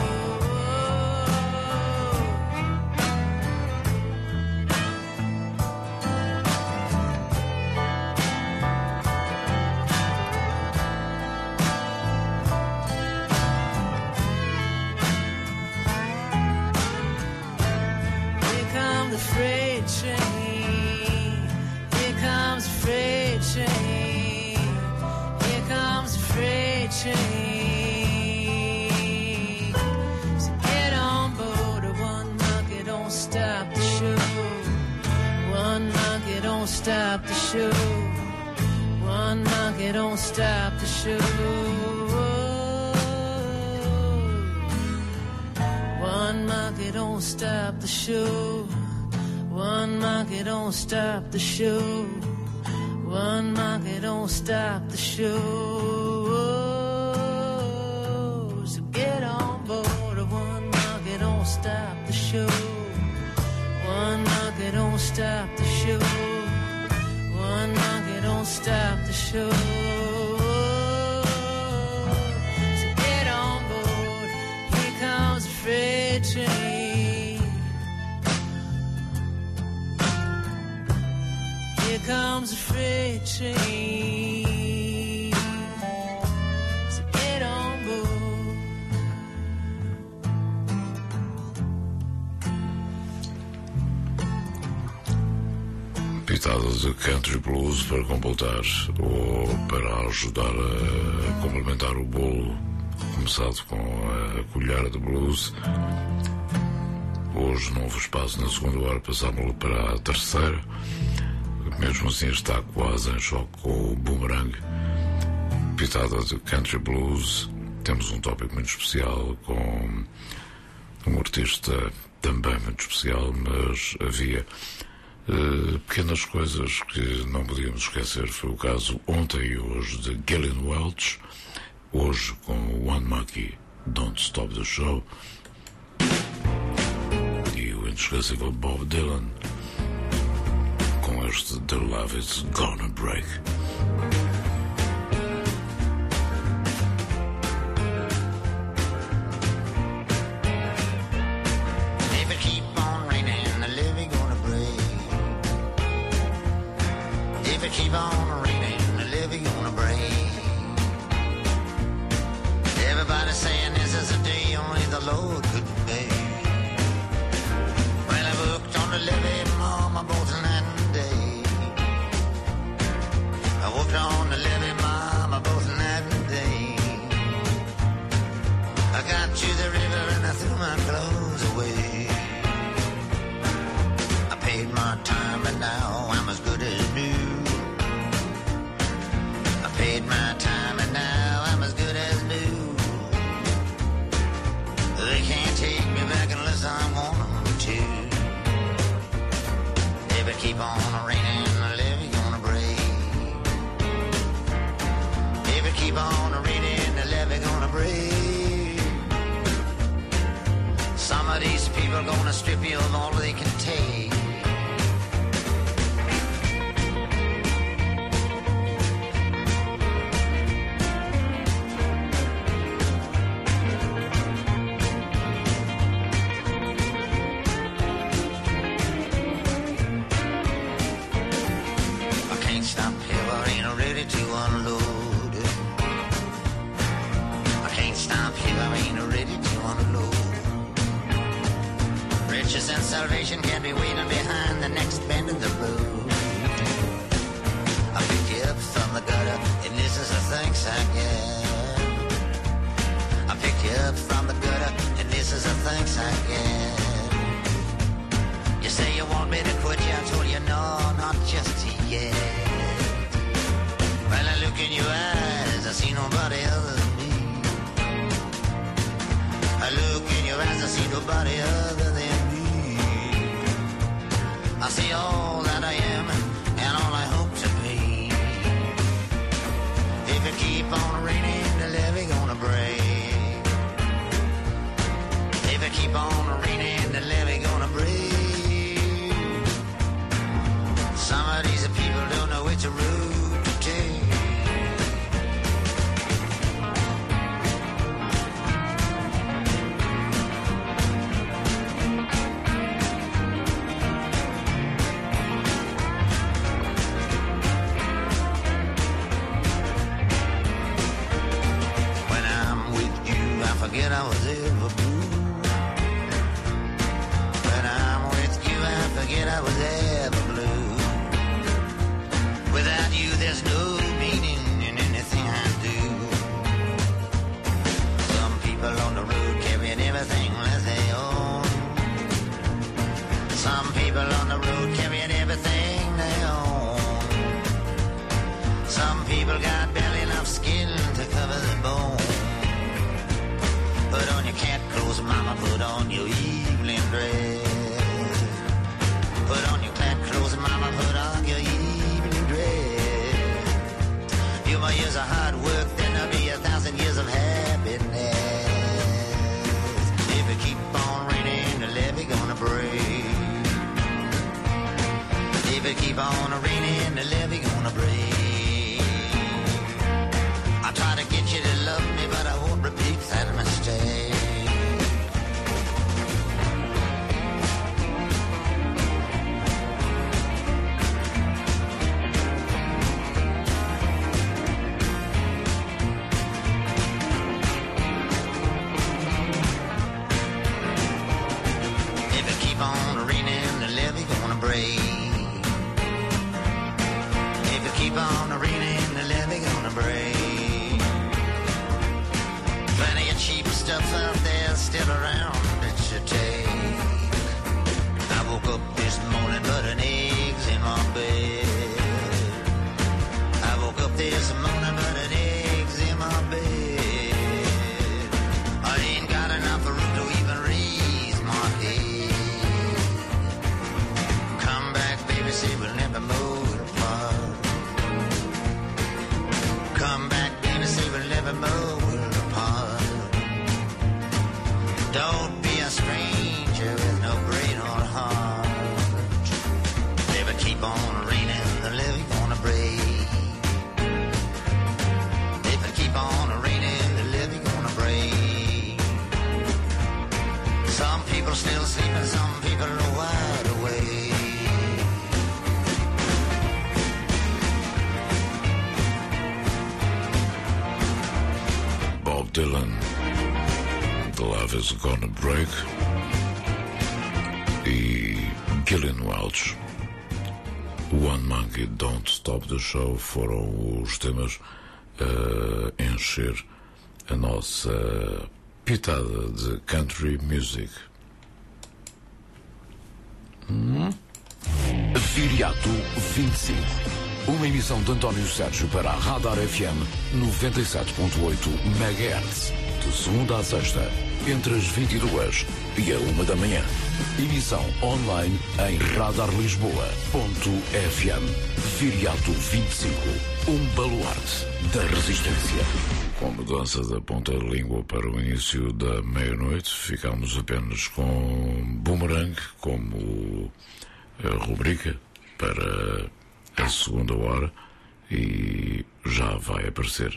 Here comes the freight train. Here comes the freight train. Here comes the freight train. Stop the show. One monkey don't stop the show. One monkey don't stop the show. One monkey don't stop the show. One monkey don't stop the show. One monkey don't stop the show. So get on board. One monkey don't stop the show. One monkey don't stop the show. One monkey don't stop the show. So get on board. Here comes a freight train. Here comes a freight train. So get on board. Pitadas de country blues para completar ou para ajudar a complementar o bolo, começado com a colher de blues. Hoje não houve espaço na segunda hora, passámos para a terceira. Mesmo assim está quase em choque com o boomerang. Pitada de country blues. Temos um tópico muito especial com um artista também muito especial, mas havia pequenas coisas que não podíamos esquecer. Foi o caso ontem e hoje de Gillian Welch, hoje com One Monkey, Don't Stop the Show, e o inesquecível Bob Dylan com este The Love Is Gonna Break. Keep on raining, the levee gonna break. Everybody's saying this is a day only the Lord could make. Well, I worked on the levee, Mama, both night and day. I worked on the levee, Mama, both night and day. I got to the river and I threw my clothes away. I paid my time and now I'm as good as new. Paid my time and now I'm as good as new. They can't take me back unless I want them to. If it keep on raining, the levee gonna break. If it keep on raining, the levee gonna break. Some of these people gonna strip you of all they can take. And salvation can't be waiting behind the next bend in the road. I pick you up from the gutter, and this is the thanks I get. I pick you up from the gutter, and this is the thanks I get. You say you want me to quit you, I told you no, not just yet. Well, I look in your eyes, I see nobody other than me. I look in your eyes, I see nobody other than me. I see all that I am and all I hope to be. If it keep on raining, the levee gonna break. If it keep on raining, the levee gonna break. Some of these people don't know which route to take. Forget I was ever blue. When I'm with you, I forget I was ever blue. Without you, there's no meaning in anything I do. Some people on the road carrying everything that they own. Some people on the road carrying everything they own. Some people got barely enough skin to cover the bone. Put on your cat clothes, mama, put on your evening dress. Put on your cat clothes, mama, put on your evening dress. Few more years of hard work, then there'll be 1,000 years of happiness. If it keep on raining, the levee gonna break. If it keep on raining, the levee gonna break. I try to get you to love me, but I won't repeat that mistake. If it keep on raining, the levee gonna break. If it keep on raining, the levee gonna break. Plenty of cheap stuff out there still around that you take. I woke up this morning, putting eggs in my bed. I woke up this morning, putting eggs in my bed. I ain't got enough room to even raise Dylan, The Love Is Gonna Break, e Gillian Welch, One Monkey Don't Stop the Show foram os temas a encher a nossa pitada de country music. Viriato 25. Uma emissão de António Sérgio para a Radar FM 97.8 MHz. De segunda a sexta, entre as 22 e a 1 da manhã. Emissão online em radarlisboa.fm. Viriato 25. Um baluarte da resistência. Com a mudança da ponta da língua para o início da meia-noite, ficamos apenas com Boomerang como a rubrica para a segunda hora e já vai aparecer.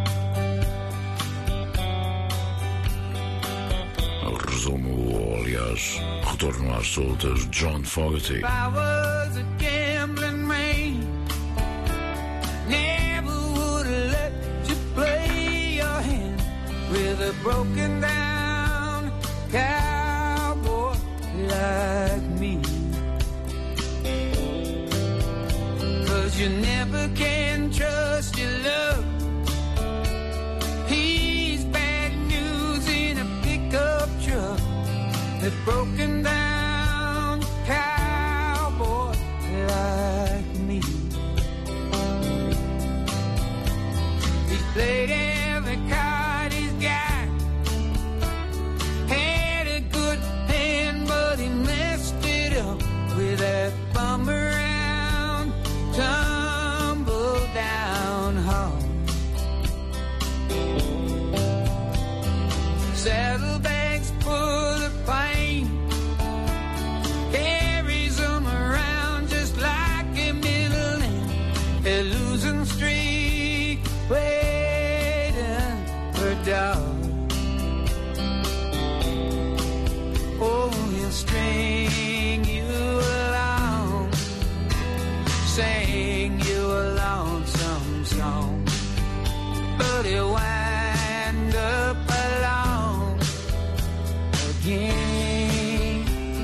Resumo, ou aliás, retorno às soltas, John Fogerty. If I was a gambling man, never would have let you play your hand with a broken down cowboy like me. 'Cause you never can trust your love. He's bad news in a pickup truck. A broken down cowboy like me. He's played every card he's got. Had a good hand, but he messed it up with that bum around, tumble down hard. Saddlebags full of pain, carries them around just like a middleman. A losing streak, waiting for dog. Oh, he'll string you along, sing you a lonesome song, but he'll wind up alone again.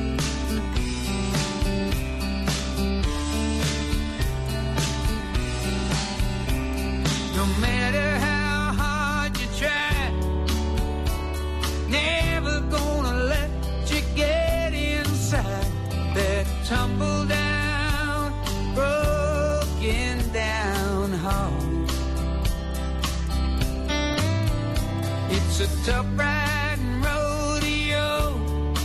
No matter how hard you try, never gonna let you get inside that tumble down, broken down heart. It's a tough riding rodeo.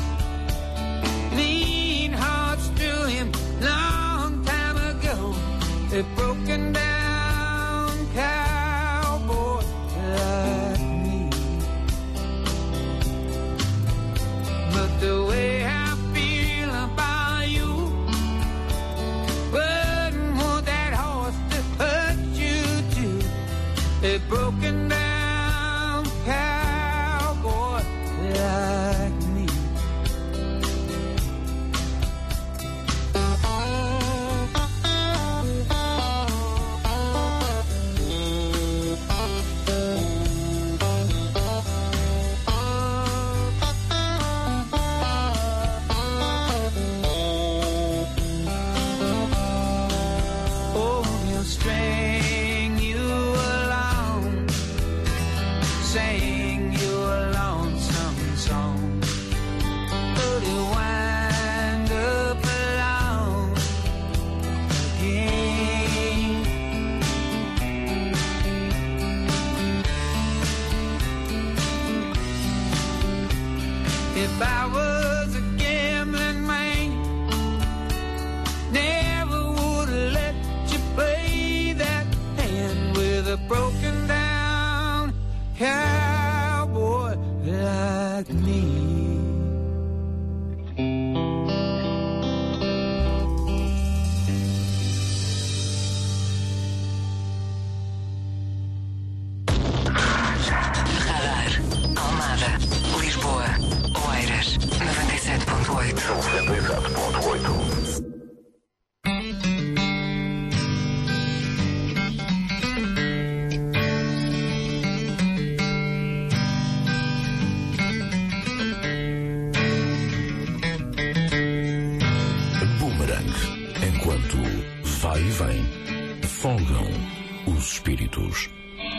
Mean hearts drew him long time ago. A broken down cowboy like me. But the way I feel about you wouldn't want that horse to hurt you too. A broken down cowboy Boomerang. Enquanto vai e vem, folgam os espíritos.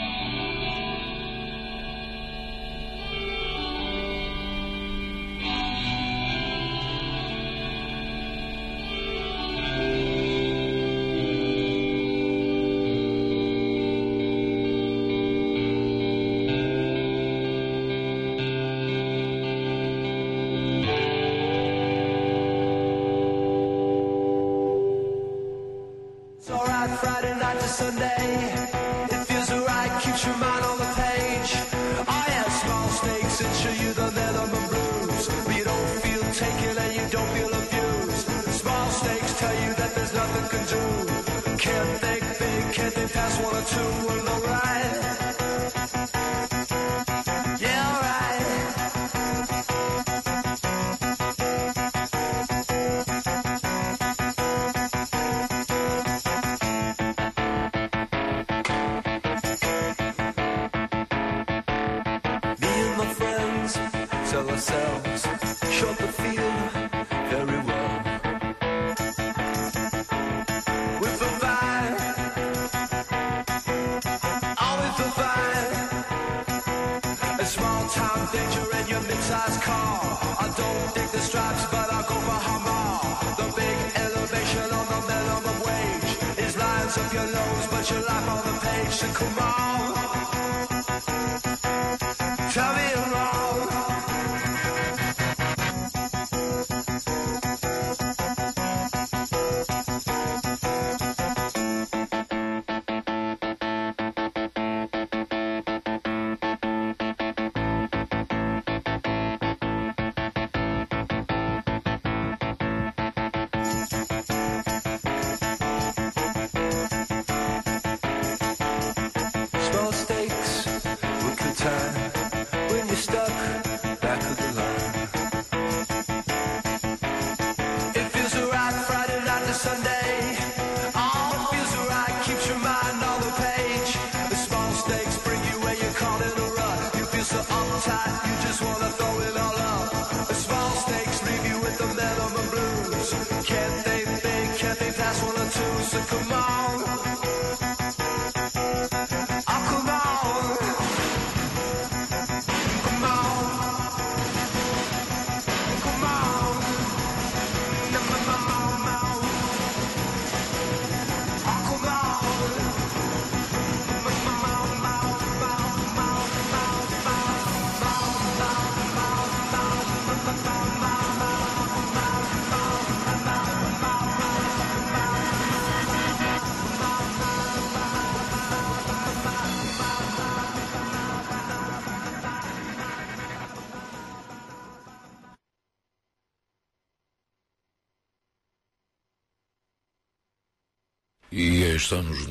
E estamos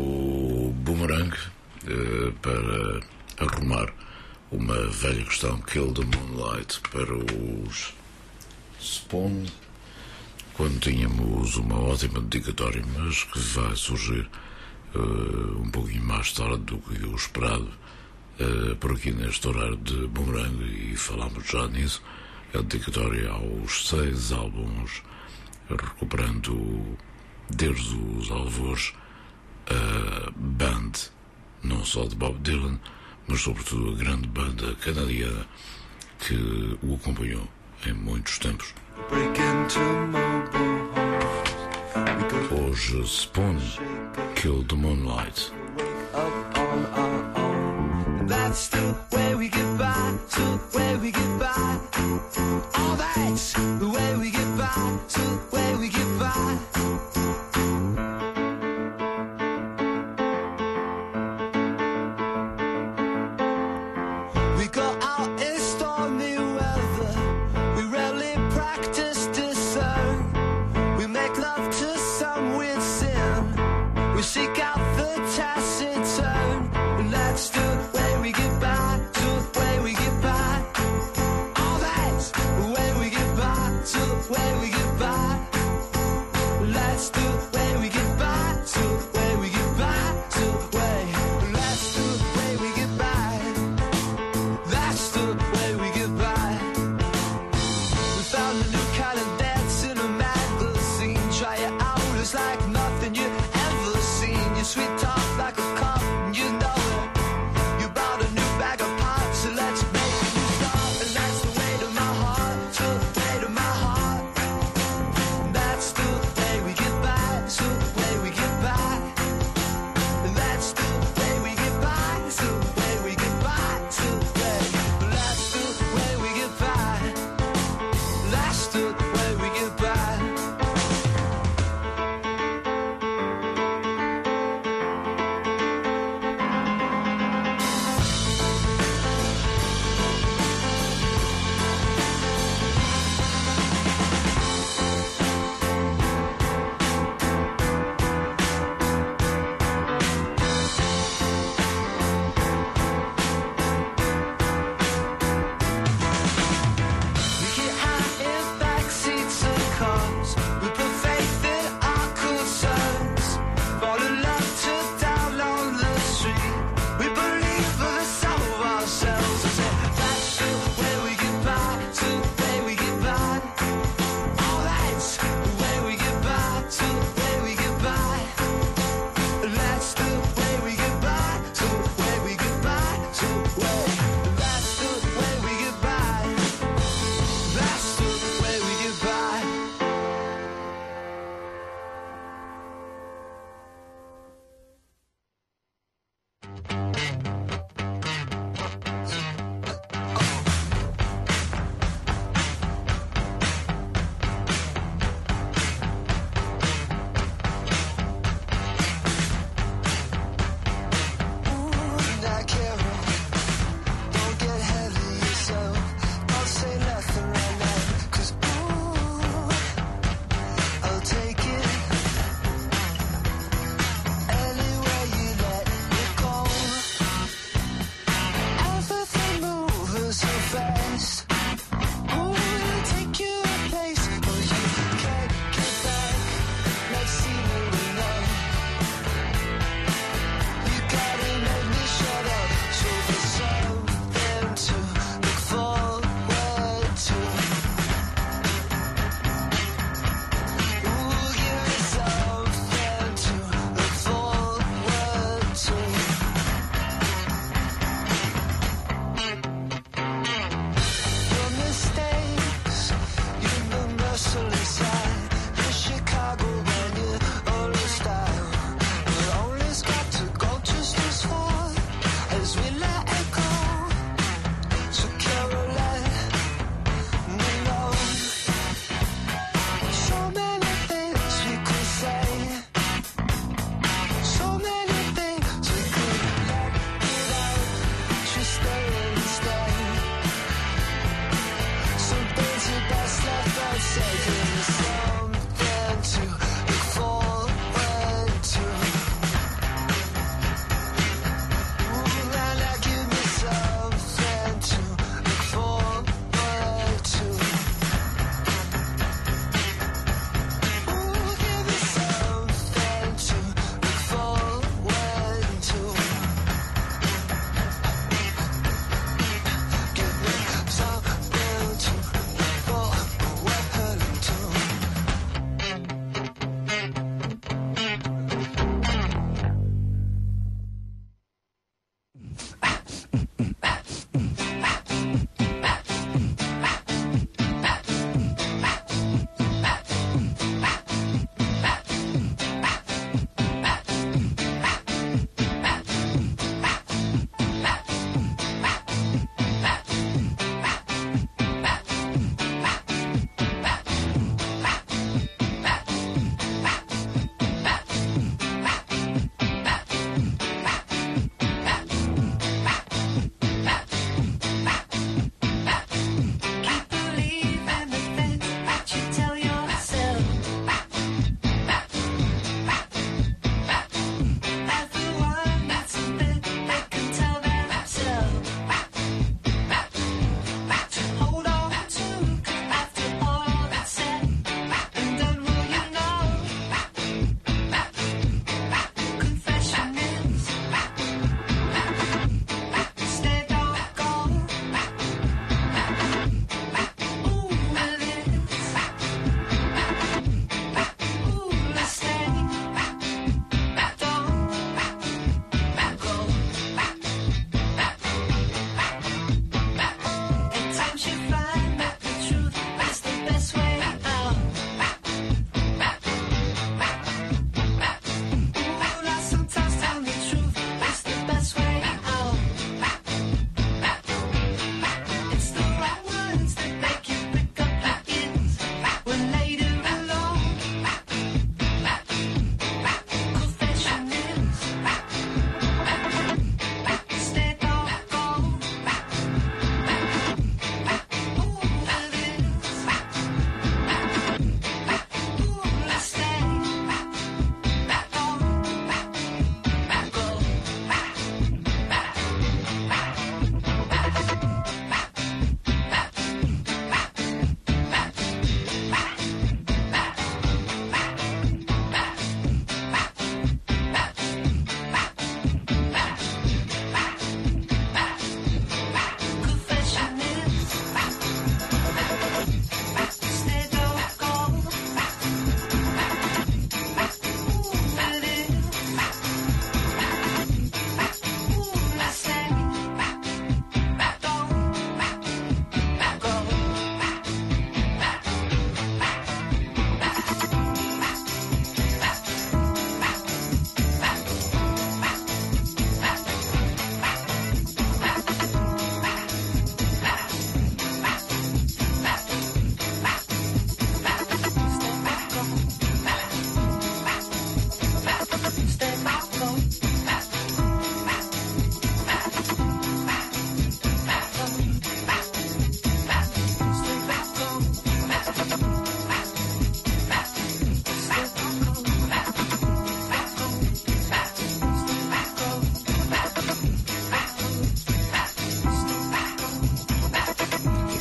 no Boomerang para arrumar uma velha questão, Kill the Moonlight, para os Spawn, quando tínhamos uma ótima dedicatória, mas que vai surgir um pouquinho mais tarde do que o esperado por aqui neste horário de Boomerang, e falámos já nisso. A dedicatória aos 6 álbuns, recuperando desde os alvores a band, não só de Bob Dylan, mas sobretudo a grande banda canadiana que o acompanhou em muitos tempos. Hoje, Spawn, Kill the Moonlight. That's the way we get by, the way we get by. Oh, that's the way we get by, the way we get by. We go out in stormy weather, we rarely practice discern. We make love to some weird sin, we seek out the taciturn. And that's the way we get by, the way we get by. Oh, that's the way we get by, the way we get by. That's the way we get by, the way we get by, the way. That's the way we get by. That's the way we get by. We found a new kind of dance in a magazine. Try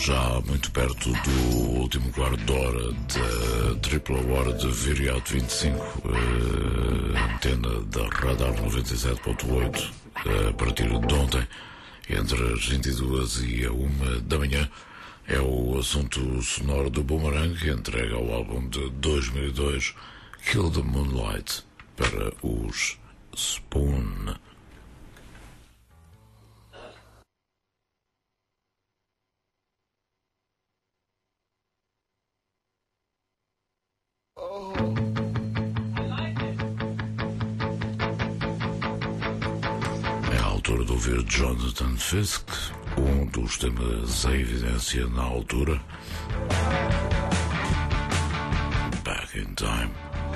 Já muito perto do último quarto de hora da tripla hora de Viriato 25, antena da Radar 97.8, a partir de ontem, entre as 22 e a 1 da manhã, é o assunto sonoro do Boomerang, que entrega o álbum de 2002, Kill the Moonlight, para os Spoon. É a altura de ouvir Jonathan Fisk, um dos temas em evidência na altura. Back in Time.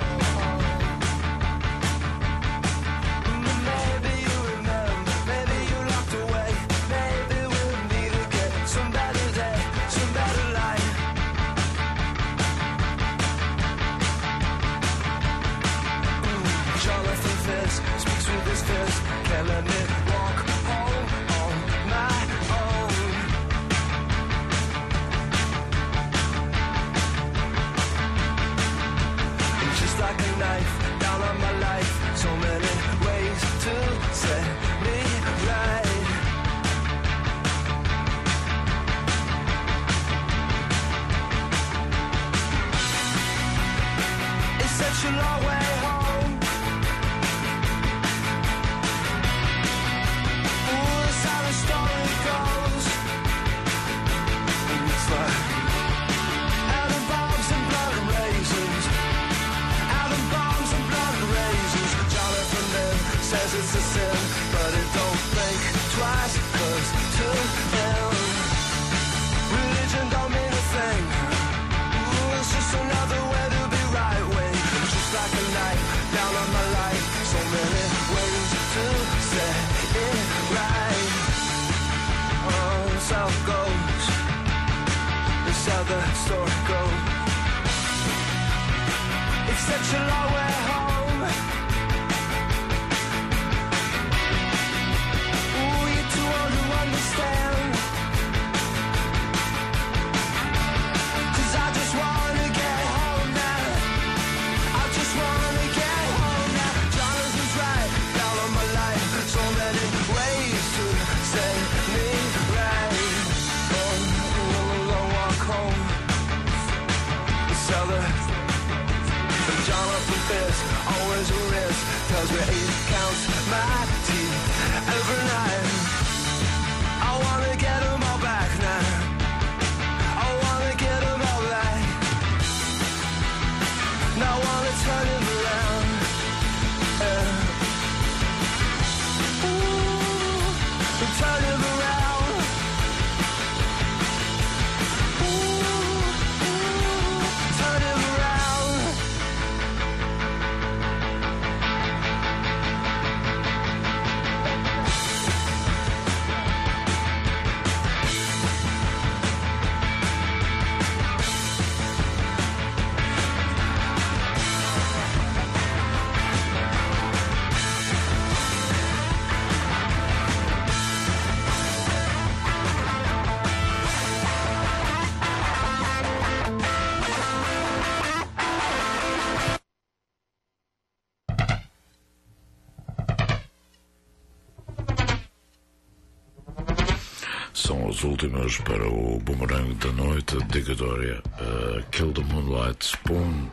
São as últimas para o Boomerang da noite, dedicatória a Kill the Moonlight, Spoon.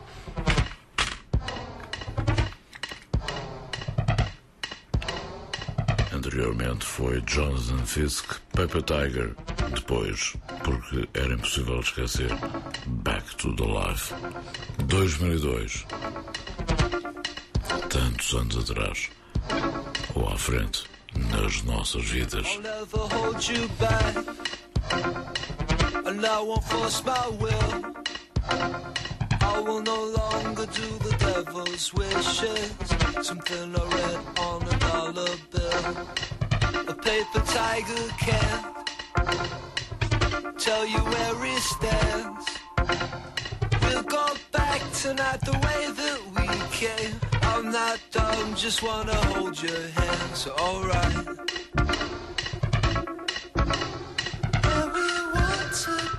Anteriormente foi Jonathan Fisk, Paper Tiger. Depois, porque era impossível esquecer, Back to the Life. 2002. Tantos anos atrás. Ou à frente. Nas nossas vidas. I'll never hold you back, and I won't force my will. I will no longer do the devil's wishes. Something I read on a dollar bill. A paper tiger can't tell you where he stands. We'll go back tonight the way that we came. I'm not dumb, just wanna hold your hand, so alright. Where we want to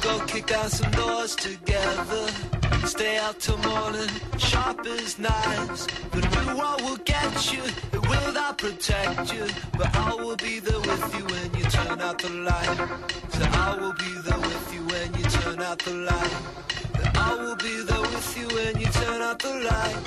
go kick down some doors together. Stay out till morning, sharp as knives. The new world will get you, it will not protect you. But I will be there with you when you turn out the light. So I will be there with you when you turn out the light. I will be there with you when you turn out the light.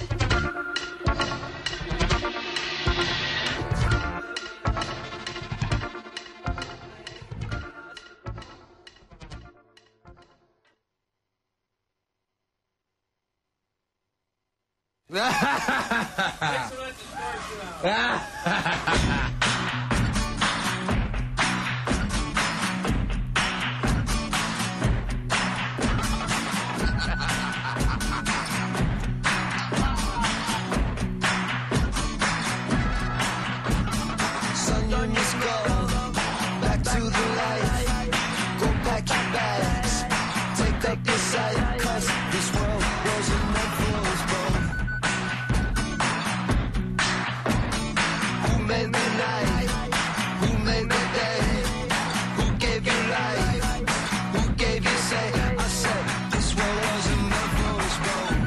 Son, you must go back to the light. Go pack your bags, take up your sight, 'cause this world wasn't meant for us both. Who made the night? Who made the day? Who gave you life? Who gave you say? I said this world wasn't meant for us both.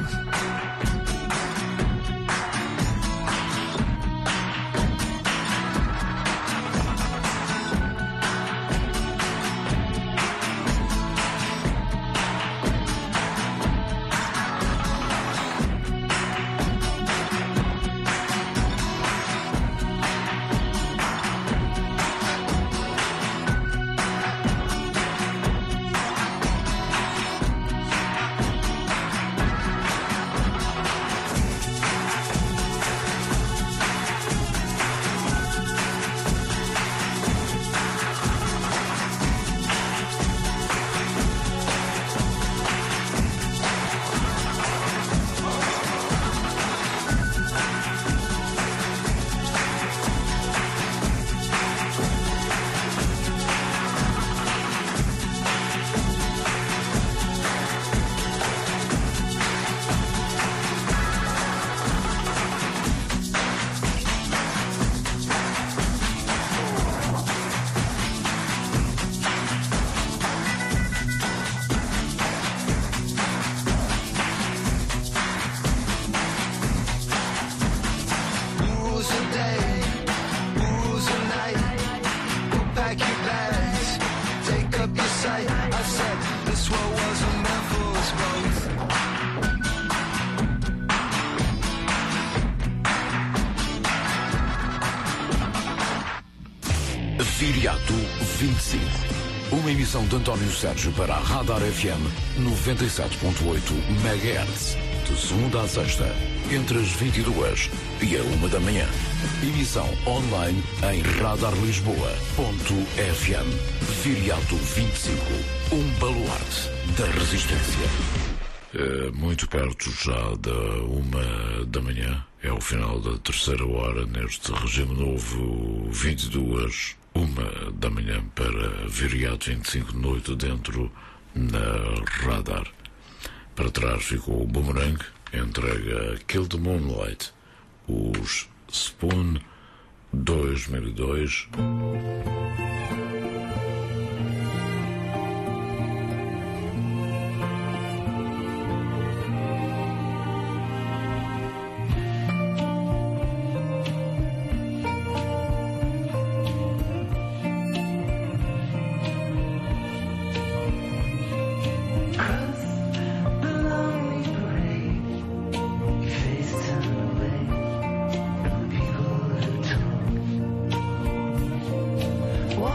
Viriato 25. Uma emissão de António Sérgio para a Radar FM 97.8 MHz. De segunda a sexta, entre as 22 e a 1 da manhã. Emissão online em radarlisboa.fm. Viriato 25. Um baluarte da resistência. Muito perto já da 1 da manhã. É o final da terceira hora neste regime novo. 22, 1 da manhã para Viriato 25 de noite dentro na Radar. Para trás ficou o Boomerang, entrega Kill the Moonlight, os Spoon 2002. Why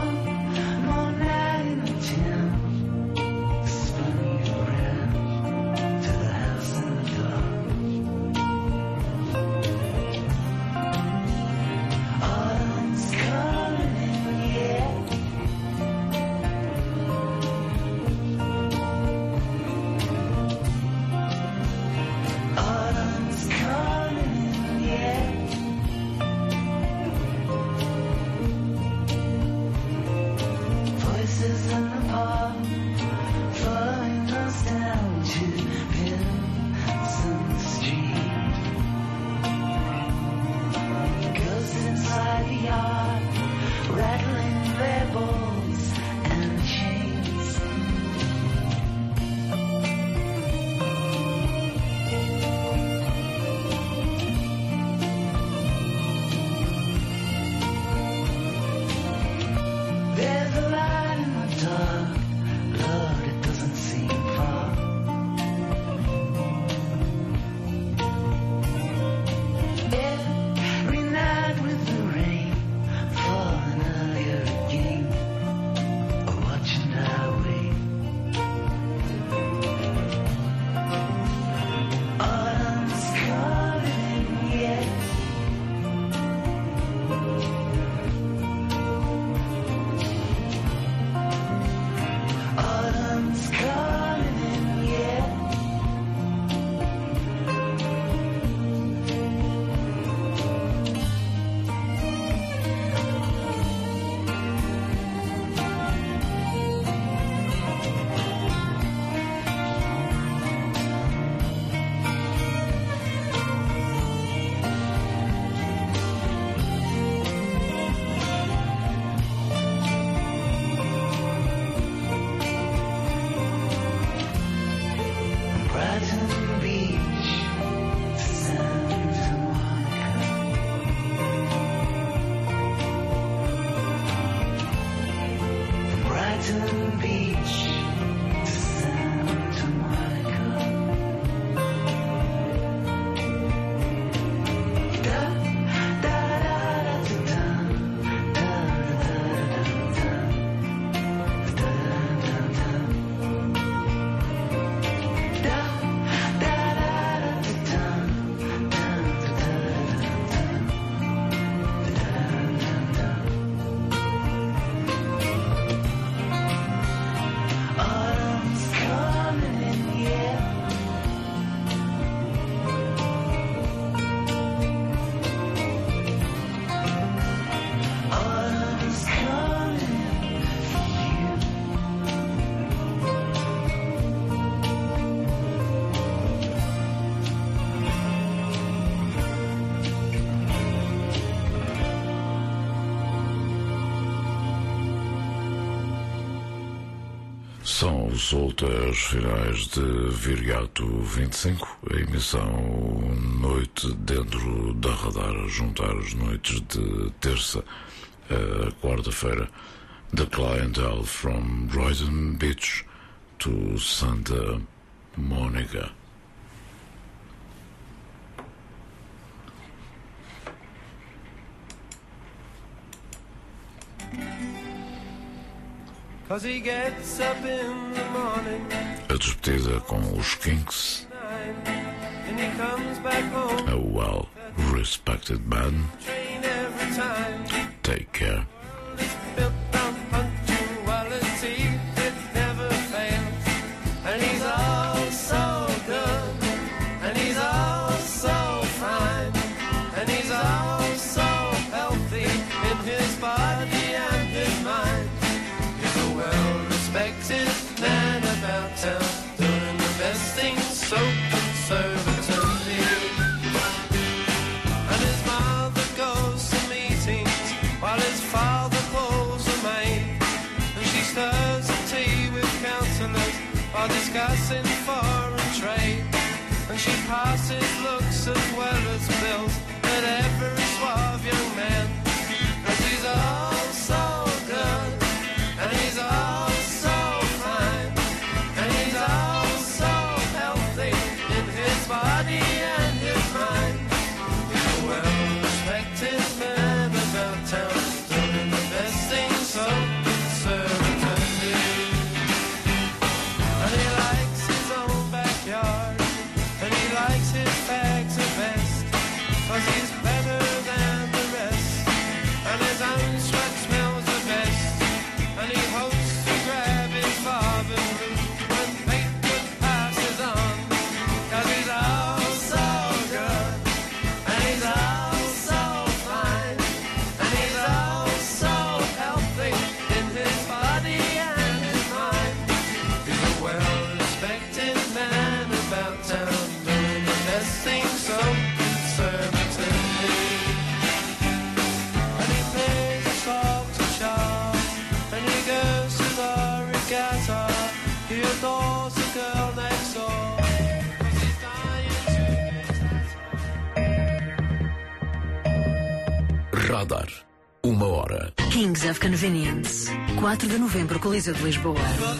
beach to Santa Monica. Da da da da da da da Autumn's coming, yeah. Autumn's coming for you. São os últimos finais de Viriato 25, a emissão Noite dentro da Radar, a juntar as noites de terça a quarta-feira. The Clientele from Brighton Beach to Santa Monica. Cause he gets up in the morning A despedida com os Kinks, and he comes back home a well-respected band. train every time. Take care. Built on punctuality, it never fails. And he's all so good, and he's all so fine, and he's all so healthy in his body and his mind. He's a well-respected man about town, doing the best things so conservatively. And his mother goes to meetings while his father pulls a maid, and she stirs the tea with counsellors while discussing foreign trade, and she passes looks as well as bills at every suave young man, 'cause he's all so good, and he's all so fine, and he's all so healthy in his body and his mind. He's a well-respected man about town, doing the best things so conservatively. And he likes his own backyard, and he likes his bags the best, 'cause he's better than the rest, and his own sweat smells the best, and he hopes to grab his father's root when paper passes on, 'cause he's all so good, and he's all so fine, and he's all so healthy in his body and his mind. He's a well-respected man about town, doing the best things so conservatively. And he plays a salt to char, and he goes to the regatta. He adores the girl next door, 'cause he's dying to get Radar. 1 hora. Kings of Convenience. 4 de novembro, Coliseu de Lisboa.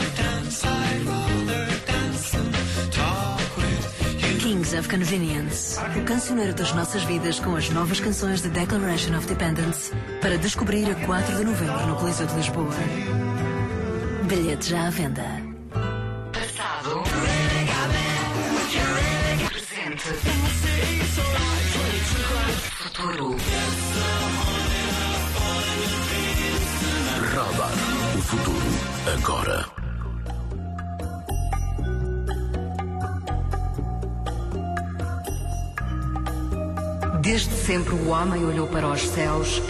Kings of Convenience. O cancioneiro das nossas vidas com as novas canções de Declaration of Dependence para descobrir a 4 de novembro no Coliseu de Lisboa. Bilhete já à venda. Passado. Presente. Futuro. Radar. O futuro agora. Desde sempre o homem olhou para os céus